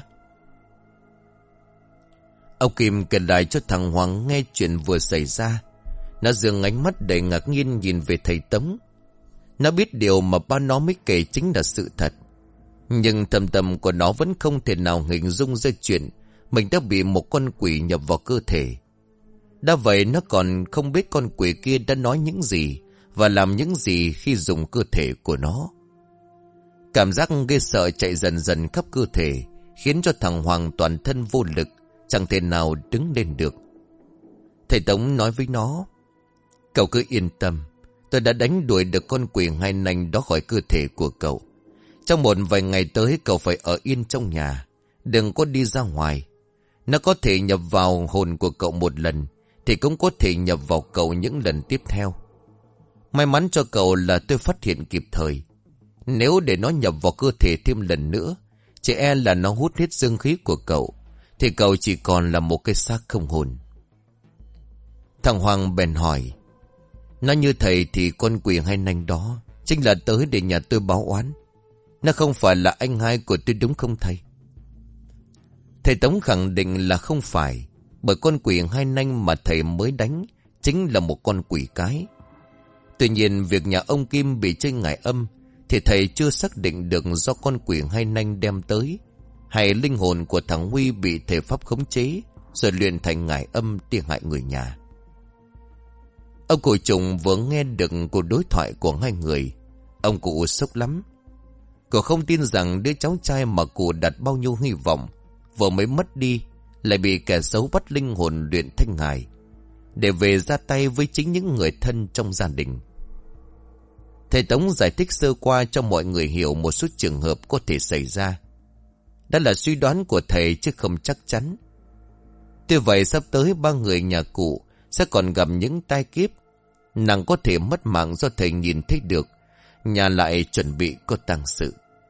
Ông Kim kể lại cho thằng Hoàng nghe chuyện vừa xảy ra. Nó dường ánh mắt đầy ngạc nhiên nhìn về thầy Tống. Nó biết điều mà ba nó mới kể chính là sự thật. Nhưng thầm tâm của nó vẫn không thể nào hình dung ra chuyện mình đã bị một con quỷ nhập vào cơ thể. Đã vậy nó còn không biết con quỷ kia đã nói những gì và làm những gì khi dùng cơ thể của nó. Cảm giác ghê sợ chạy dần dần khắp cơ thể, khiến cho thằng Hoàng toàn thân vô lực, chẳng thể nào đứng lên được. Thầy Tống nói với nó: cậu cứ yên tâm, tôi đã đánh đuổi được con quỷ hai nanh đó khỏi cơ thể của cậu. Trong một vài ngày tới cậu phải ở yên trong nhà, đừng có đi ra ngoài. Nó có thể nhập vào hồn của cậu một lần, thì cũng có thể nhập vào cậu những lần tiếp theo. May mắn cho cậu là tôi phát hiện kịp thời. Nếu để nó nhập vào cơ thể thêm lần nữa, chỉ e là nó hút hết dương khí của cậu, thì cậu chỉ còn là một cái xác không hồn. Thằng Hoàng bèn hỏi: nói như thầy thì con quỷ hai nanh đó chính là tới để nhà tôi báo oán. Nó không phải là anh hai của tôi đúng không thầy? Thầy Tống khẳng định là không phải, bởi con quỷ hai nanh mà thầy mới đánh chính là một con quỷ cái. Tuy nhiên việc nhà ông Kim bị chơi ngải âm thì thầy chưa xác định được do con quỷ hai nanh đem tới, hay linh hồn của thằng Huy bị thể pháp khống chế rồi luyện thành ngải âm đi hại người nhà. Ông cụ Trùng vừa nghe được cuộc đối thoại của hai người, ông cụ sốc lắm. Cụ không tin rằng đứa cháu trai mà cụ đặt bao nhiêu hy vọng vừa mới mất đi lại bị kẻ xấu bắt linh hồn luyện thanh ngải để về ra tay với chính những người thân trong gia đình. Thầy Tống giải thích sơ qua cho mọi người hiểu một số trường hợp có thể xảy ra. Đó là suy đoán của thầy chứ không chắc chắn. Tuy vậy sắp tới ba người nhà cụ sẽ còn gặp những tai kiếp, nàng có thể mất mạng do thầy nhìn thấy được, nhà lại chuẩn bị có tang sự.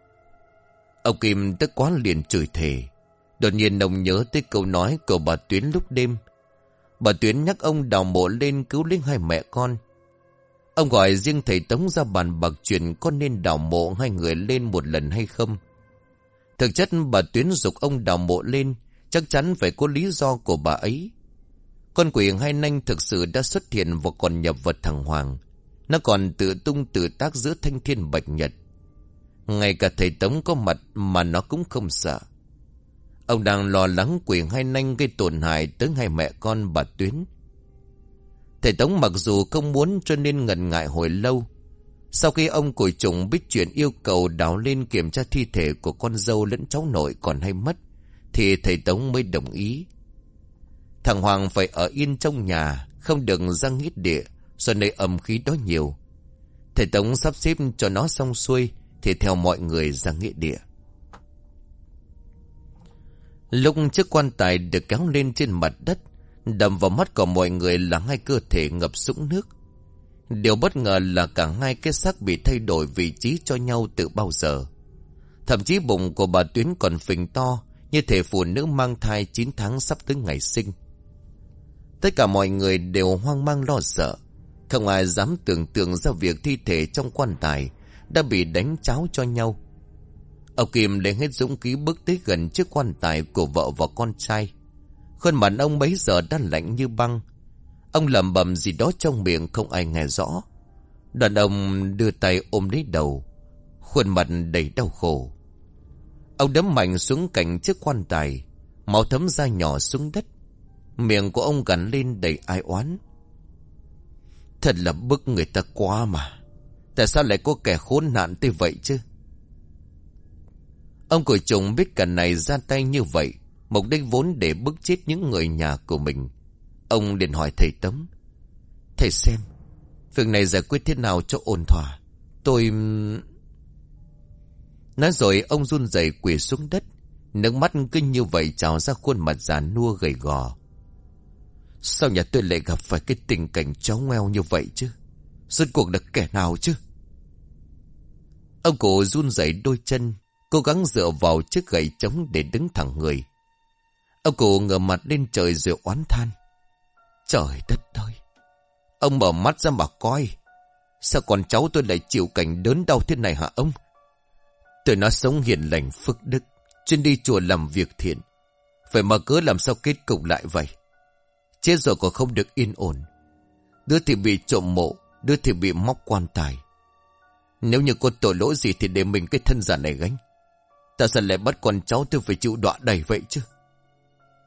Ông Kim tức quá liền chửi thề. Đột nhiên ông nhớ tới câu nói của bà Tuyến lúc đêm. Bà Tuyến nhắc ông đào mộ lên cứu lấy hai mẹ con. Ông gọi riêng thầy Tống ra bàn bạc chuyện có nên đào mộ hai người lên một lần hay không. Thực chất bà Tuyến giục ông đào mộ lên chắc chắn phải có lý do của bà ấy. Con quỷ hai nanh thực sự đã xuất hiện và còn nhập vật thằng Hoàng. Nó còn tự tung tự tác giữa thanh thiên bạch nhật. Ngay cả thầy Tống có mặt mà nó cũng không sợ. Ông đang lo lắng quỷ hai nanh gây tổn hại tới hai mẹ con bà Tuyến. Thầy Tống mặc dù không muốn cho nên ngần ngại hồi lâu. Sau khi ông Cụ Trùng biết chuyện yêu cầu đào lên kiểm tra thi thể của con dâu lẫn cháu nội còn hay mất, thì thầy Tống mới đồng ý. Thằng Hoàng phải ở yên trong nhà, không được ra nghít địa, do nơi âm khí đó nhiều. Thầy Tống sắp xếp cho nó xong xuôi thì theo mọi người ra nghĩa địa. Lúc chiếc quan tài được kéo lên trên mặt đất, đầm vào mắt của mọi người là hai cơ thể ngập sũng nước. Điều bất ngờ là cả hai cái xác bị thay đổi vị trí cho nhau từ bao giờ. Thậm chí bụng của bà Tuyến còn phình to, như thể phụ nữ mang thai chín tháng sắp tới ngày sinh. Tất cả mọi người đều hoang mang lo sợ. Không ai dám tưởng tượng ra việc thi thể trong quan tài đã bị đánh cháo cho nhau. Ông Kim lấy hết dũng khí bước tới gần chiếc quan tài của vợ và con trai. Khuôn mặt ông bấy giờ đã lạnh như băng. Ông lẩm bẩm gì đó trong miệng không ai nghe rõ. Đàn ông đưa tay ôm lấy đầu, khuôn mặt đầy đau khổ. Ông đấm mạnh xuống cạnh chiếc quan tài, máu thấm ra nhỏ xuống đất. Miệng của ông gằn lên đầy ai oán. Thật là bức người ta quá mà. Tại sao lại có kẻ khốn nạn tới vậy chứ? Ông Cụ Trùng biết cả này ra tay như vậy, mục đích vốn để bức chết những người nhà của mình. Ông liền hỏi thầy Tống: thầy xem, việc này giải quyết thế nào cho ổn thỏa? Tôi... Nói rồi ông run rẩy quỳ xuống đất, nước mắt cứ như vậy trào ra khuôn mặt già nua gầy gò. Sao nhà tôi lại gặp phải cái tình cảnh chó ngoeo như vậy chứ? Rốt cuộc là kẻ nào chứ? Ông cụ run rẩy đôi chân, cố gắng dựa vào chiếc gậy trống để đứng thẳng người. Ông cụ ngửa mặt lên trời rồi oán than: trời đất ơi! Ông mở mắt ra mà coi, sao con cháu tôi lại chịu cảnh đớn đau thế này hả ông? Tôi nó sống hiền lành phước đức, chuyên đi chùa làm việc thiện, vậy mà cớ làm sao kết cục lại vậy? Chết rồi còn không được yên ổn. Đứa thì bị trộm mộ, đứa thì bị móc quan tài. Nếu như có tội lỗi gì thì để mình cái thân giả này gánh. Tại sao lại bắt con cháu tôi phải chịu đọa đầy vậy chứ?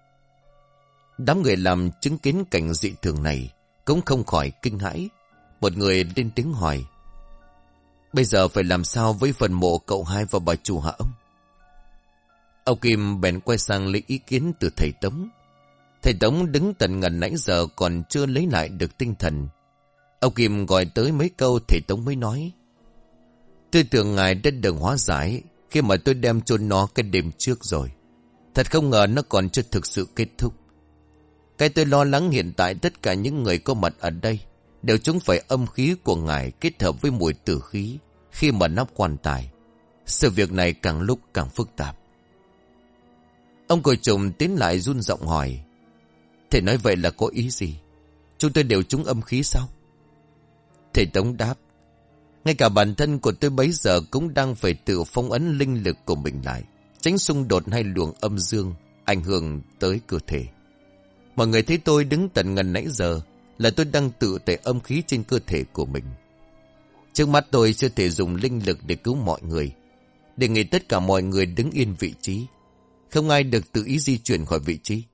Đám người làm chứng kiến cảnh dị thường này cũng không khỏi kinh hãi. Một người lên tiếng hỏi: bây giờ phải làm sao với phần mộ cậu hai và bà chủ hả ông? Ông Kim bèn quay sang lấy ý kiến từ thầy Tống. Thầy Tống đứng tận ngần nãy giờ còn chưa lấy lại được tinh thần. Ông Kim gọi tới mấy câu, thầy Tống mới nói: tôi tưởng ngài đã được hóa giải khi mà tôi đem chôn nó cái đêm trước rồi. Thật không ngờ nó còn chưa thực sự kết thúc. Cái tôi lo lắng hiện tại tất cả những người có mặt ở đây đều chúng phải âm khí của ngài kết hợp với mùi tử khí khi mà nắp quan tài. Sự việc này càng lúc càng phức tạp. Ông cội trùng tiến lại run giọng hỏi: thầy nói vậy là có ý gì? Chúng tôi đều trúng âm khí sao? Thầy Tống đáp: ngay cả bản thân của tôi bấy giờ cũng đang phải tự phong ấn linh lực của mình lại, tránh xung đột hay luồng âm dương ảnh hưởng tới cơ thể. Mọi người thấy tôi đứng tận ngần nãy giờ là tôi đang tự tẩy âm khí trên cơ thể của mình. Trước mắt tôi chưa thể dùng linh lực để cứu mọi người. Đề nghị tất cả mọi người đứng yên vị trí, không ai được tự ý di chuyển khỏi vị trí.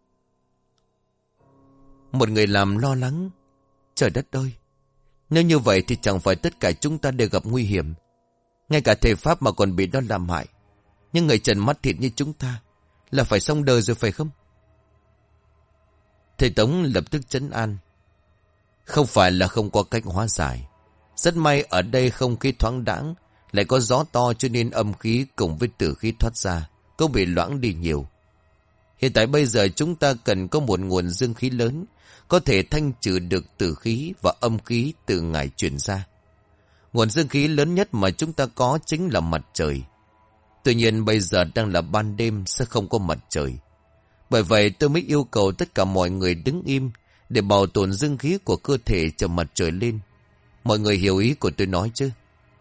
Một người làm lo lắng: trời đất ơi, nếu như vậy thì chẳng phải tất cả chúng ta đều gặp nguy hiểm. Ngay cả thầy Pháp mà còn bị nó làm hại. Nhưng người trần mắt thịt như chúng ta là phải xong đời rồi phải không? Thầy Tống lập tức trấn an: không phải là không có cách hóa giải. Rất may ở đây không khí thoáng đãng, lại có gió to cho nên âm khí cùng với tử khí thoát ra cũng bị loãng đi nhiều. Hiện tại bây giờ chúng ta cần có một nguồn dương khí lớn, có thể thanh trừ được tử khí và âm khí từ ngài truyền ra. Nguồn dương khí lớn nhất mà chúng ta có chính là mặt trời. Tuy nhiên bây giờ đang là ban đêm, sẽ không có mặt trời. Bởi vậy tôi mới yêu cầu tất cả mọi người đứng im để bảo tồn dương khí của cơ thể cho mặt trời lên. Mọi người hiểu ý của tôi nói chứ?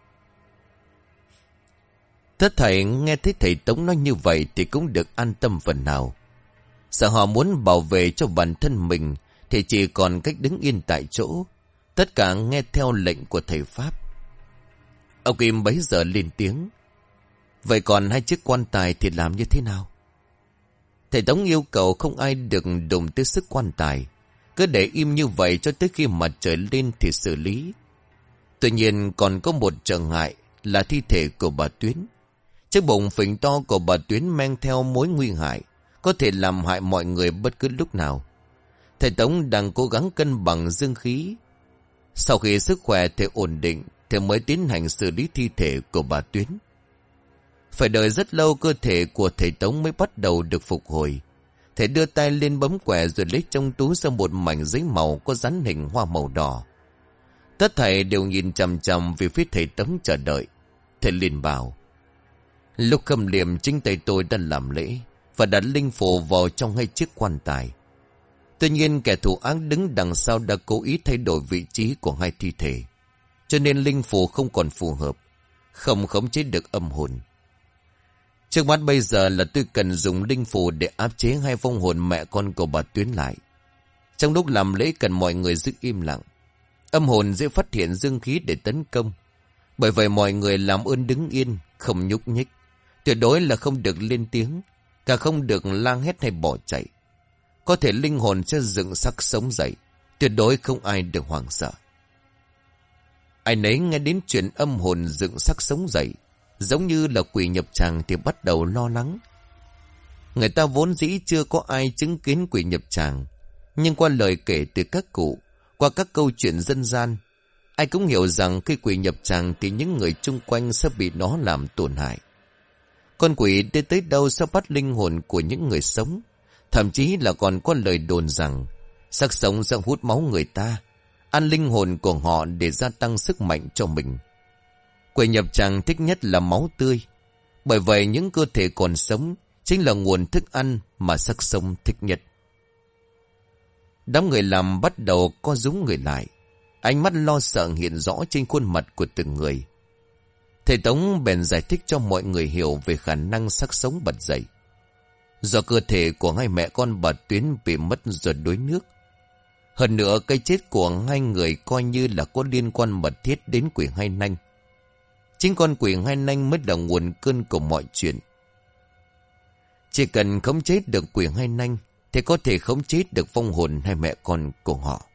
Thất thầy nghe thấy thầy Tống nói như vậy thì cũng được an tâm phần nào. Sợ họ muốn bảo vệ cho bản thân mình thì chỉ còn cách đứng yên tại chỗ. Tất cả nghe theo lệnh của thầy Pháp. Ông Kim bấy giờ lên tiếng: vậy còn hai chiếc quan tài thì làm như thế nào? Thầy Tống yêu cầu không ai được đụng tới sức quan tài, cứ để im như vậy cho tới khi mặt trời lên thì xử lý. Tuy nhiên còn có một trở ngại là thi thể của bà Tuyến. Chiếc bụng phình to của bà Tuyến mang theo mối nguy hại, có thể làm hại mọi người bất cứ lúc nào. Thầy Tống đang cố gắng cân bằng dương khí. Sau khi sức khỏe thầy ổn định thì mới tiến hành xử lý thi thể của bà Tuyến. Phải đợi rất lâu cơ thể của thầy Tống mới bắt đầu được phục hồi. Thầy đưa tay lên bấm quẻ rồi lấy trong túi ra một mảnh giấy màu có dán hình hoa màu đỏ. Tất thầy đều nhìn chằm chằm về phía thầy Tống chờ đợi. Thầy liền bảo: lúc khâm liệm chính tay tôi đã làm lễ và đặt linh phù vào trong hai chiếc quan tài. Tuy nhiên kẻ thù ác đứng đằng sau đã cố ý thay đổi vị trí của hai thi thể, cho nên linh phù không còn phù hợp, không khống chế được âm hồn. Trước mắt bây giờ là tôi cần dùng linh phù để áp chế hai vong hồn mẹ con của bà Tuyến lại. Trong lúc làm lễ cần mọi người giữ im lặng. Âm hồn dễ phát hiện dương khí để tấn công. Bởi vậy mọi người làm ơn đứng yên, không nhúc nhích. Tuyệt đối là không được lên tiếng, cả không được lang hét hay bỏ chạy. Có thể linh hồn sẽ dựng sắc sống dậy, tuyệt đối không ai được hoảng sợ. Ai nấy nghe đến chuyện âm hồn dựng sắc sống dậy, giống như là quỷ nhập tràng thì bắt đầu lo lắng. Người ta vốn dĩ chưa có ai chứng kiến quỷ nhập tràng, nhưng qua lời kể từ các cụ, qua các câu chuyện dân gian, ai cũng hiểu rằng khi quỷ nhập tràng thì những người chung quanh sẽ bị nó làm tổn hại. Con quỷ đi tới đâu sẽ bắt linh hồn của những người sống. Thậm chí là còn có lời đồn rằng xác sống sẽ hút máu người ta, ăn linh hồn của họ để gia tăng sức mạnh cho mình. Quỷ nhập tràng thích nhất là máu tươi. Bởi vậy những cơ thể còn sống chính là nguồn thức ăn mà xác sống thích nhất. Đám người làm bắt đầu co rúm người lại. Ánh mắt lo sợ hiện rõ trên khuôn mặt của từng người. Thầy Tống bèn giải thích cho mọi người hiểu về khả năng xác sống bật dậy. Do cơ thể của hai mẹ con bà Tuyến bị mất do đuối nước. Hơn nữa cái chết của hai người coi như là có liên quan mật thiết đến quỷ hai nanh. Chính con quỷ hai nanh mới là nguồn cơn của mọi chuyện. Chỉ cần khống chế được quỷ hai nanh thì có thể khống chế được vong hồn hai mẹ con của họ.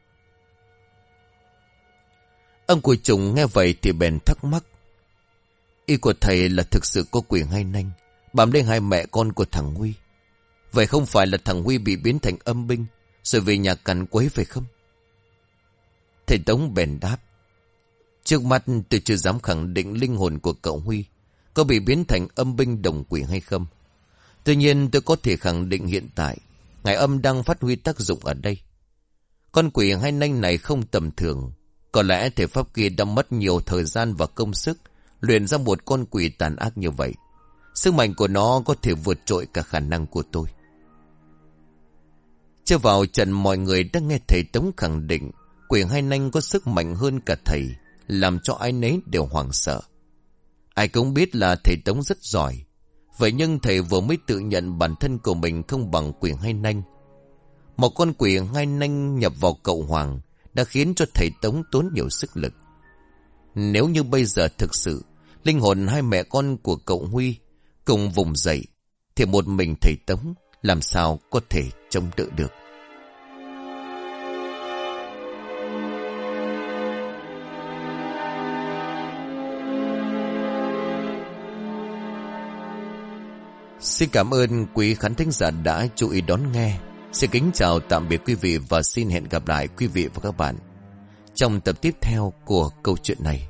Ông của Trùng nghe vậy thì bèn thắc mắc. Ý của thầy là thực sự có quỷ hai nanh bám lên hai mẹ con của thằng Huy. Vậy không phải là thằng Huy bị biến thành âm binh rồi về nhà cắn quấy phải không? Thầy Tống bèn đáp. Trước mắt tôi chưa dám khẳng định linh hồn của cậu Huy có bị biến thành âm binh đồng quỷ hay không. Tuy nhiên tôi có thể khẳng định hiện tại ngài âm đang phát huy tác dụng ở đây. Con quỷ hai nanh này không tầm thường. Có lẽ thể pháp kia đã mất nhiều thời gian và công sức luyện ra một con quỷ tàn ác như vậy. Sức mạnh của nó có thể vượt trội cả khả năng của tôi. Chưa vào trận, mọi người đã nghe thầy Tống khẳng định quỷ hai nanh có sức mạnh hơn cả thầy, làm cho ai nấy đều hoảng sợ. Ai cũng biết là thầy Tống rất giỏi. Vậy nhưng thầy vừa mới tự nhận bản thân của mình không bằng quỷ hai nanh. Một con quỷ hai nanh nhập vào cậu Hoàng đã khiến cho thầy Tống tốn nhiều sức lực. Nếu như bây giờ thực sự linh hồn hai mẹ con của cậu Huy cùng vùng dậy, thì một mình thầy Tống làm sao có thể chống đỡ được. Xin cảm ơn quý khán thính giả đã chú ý đón nghe. Xin kính chào tạm biệt quý vị và xin hẹn gặp lại quý vị và các bạn trong tập tiếp theo của câu chuyện này.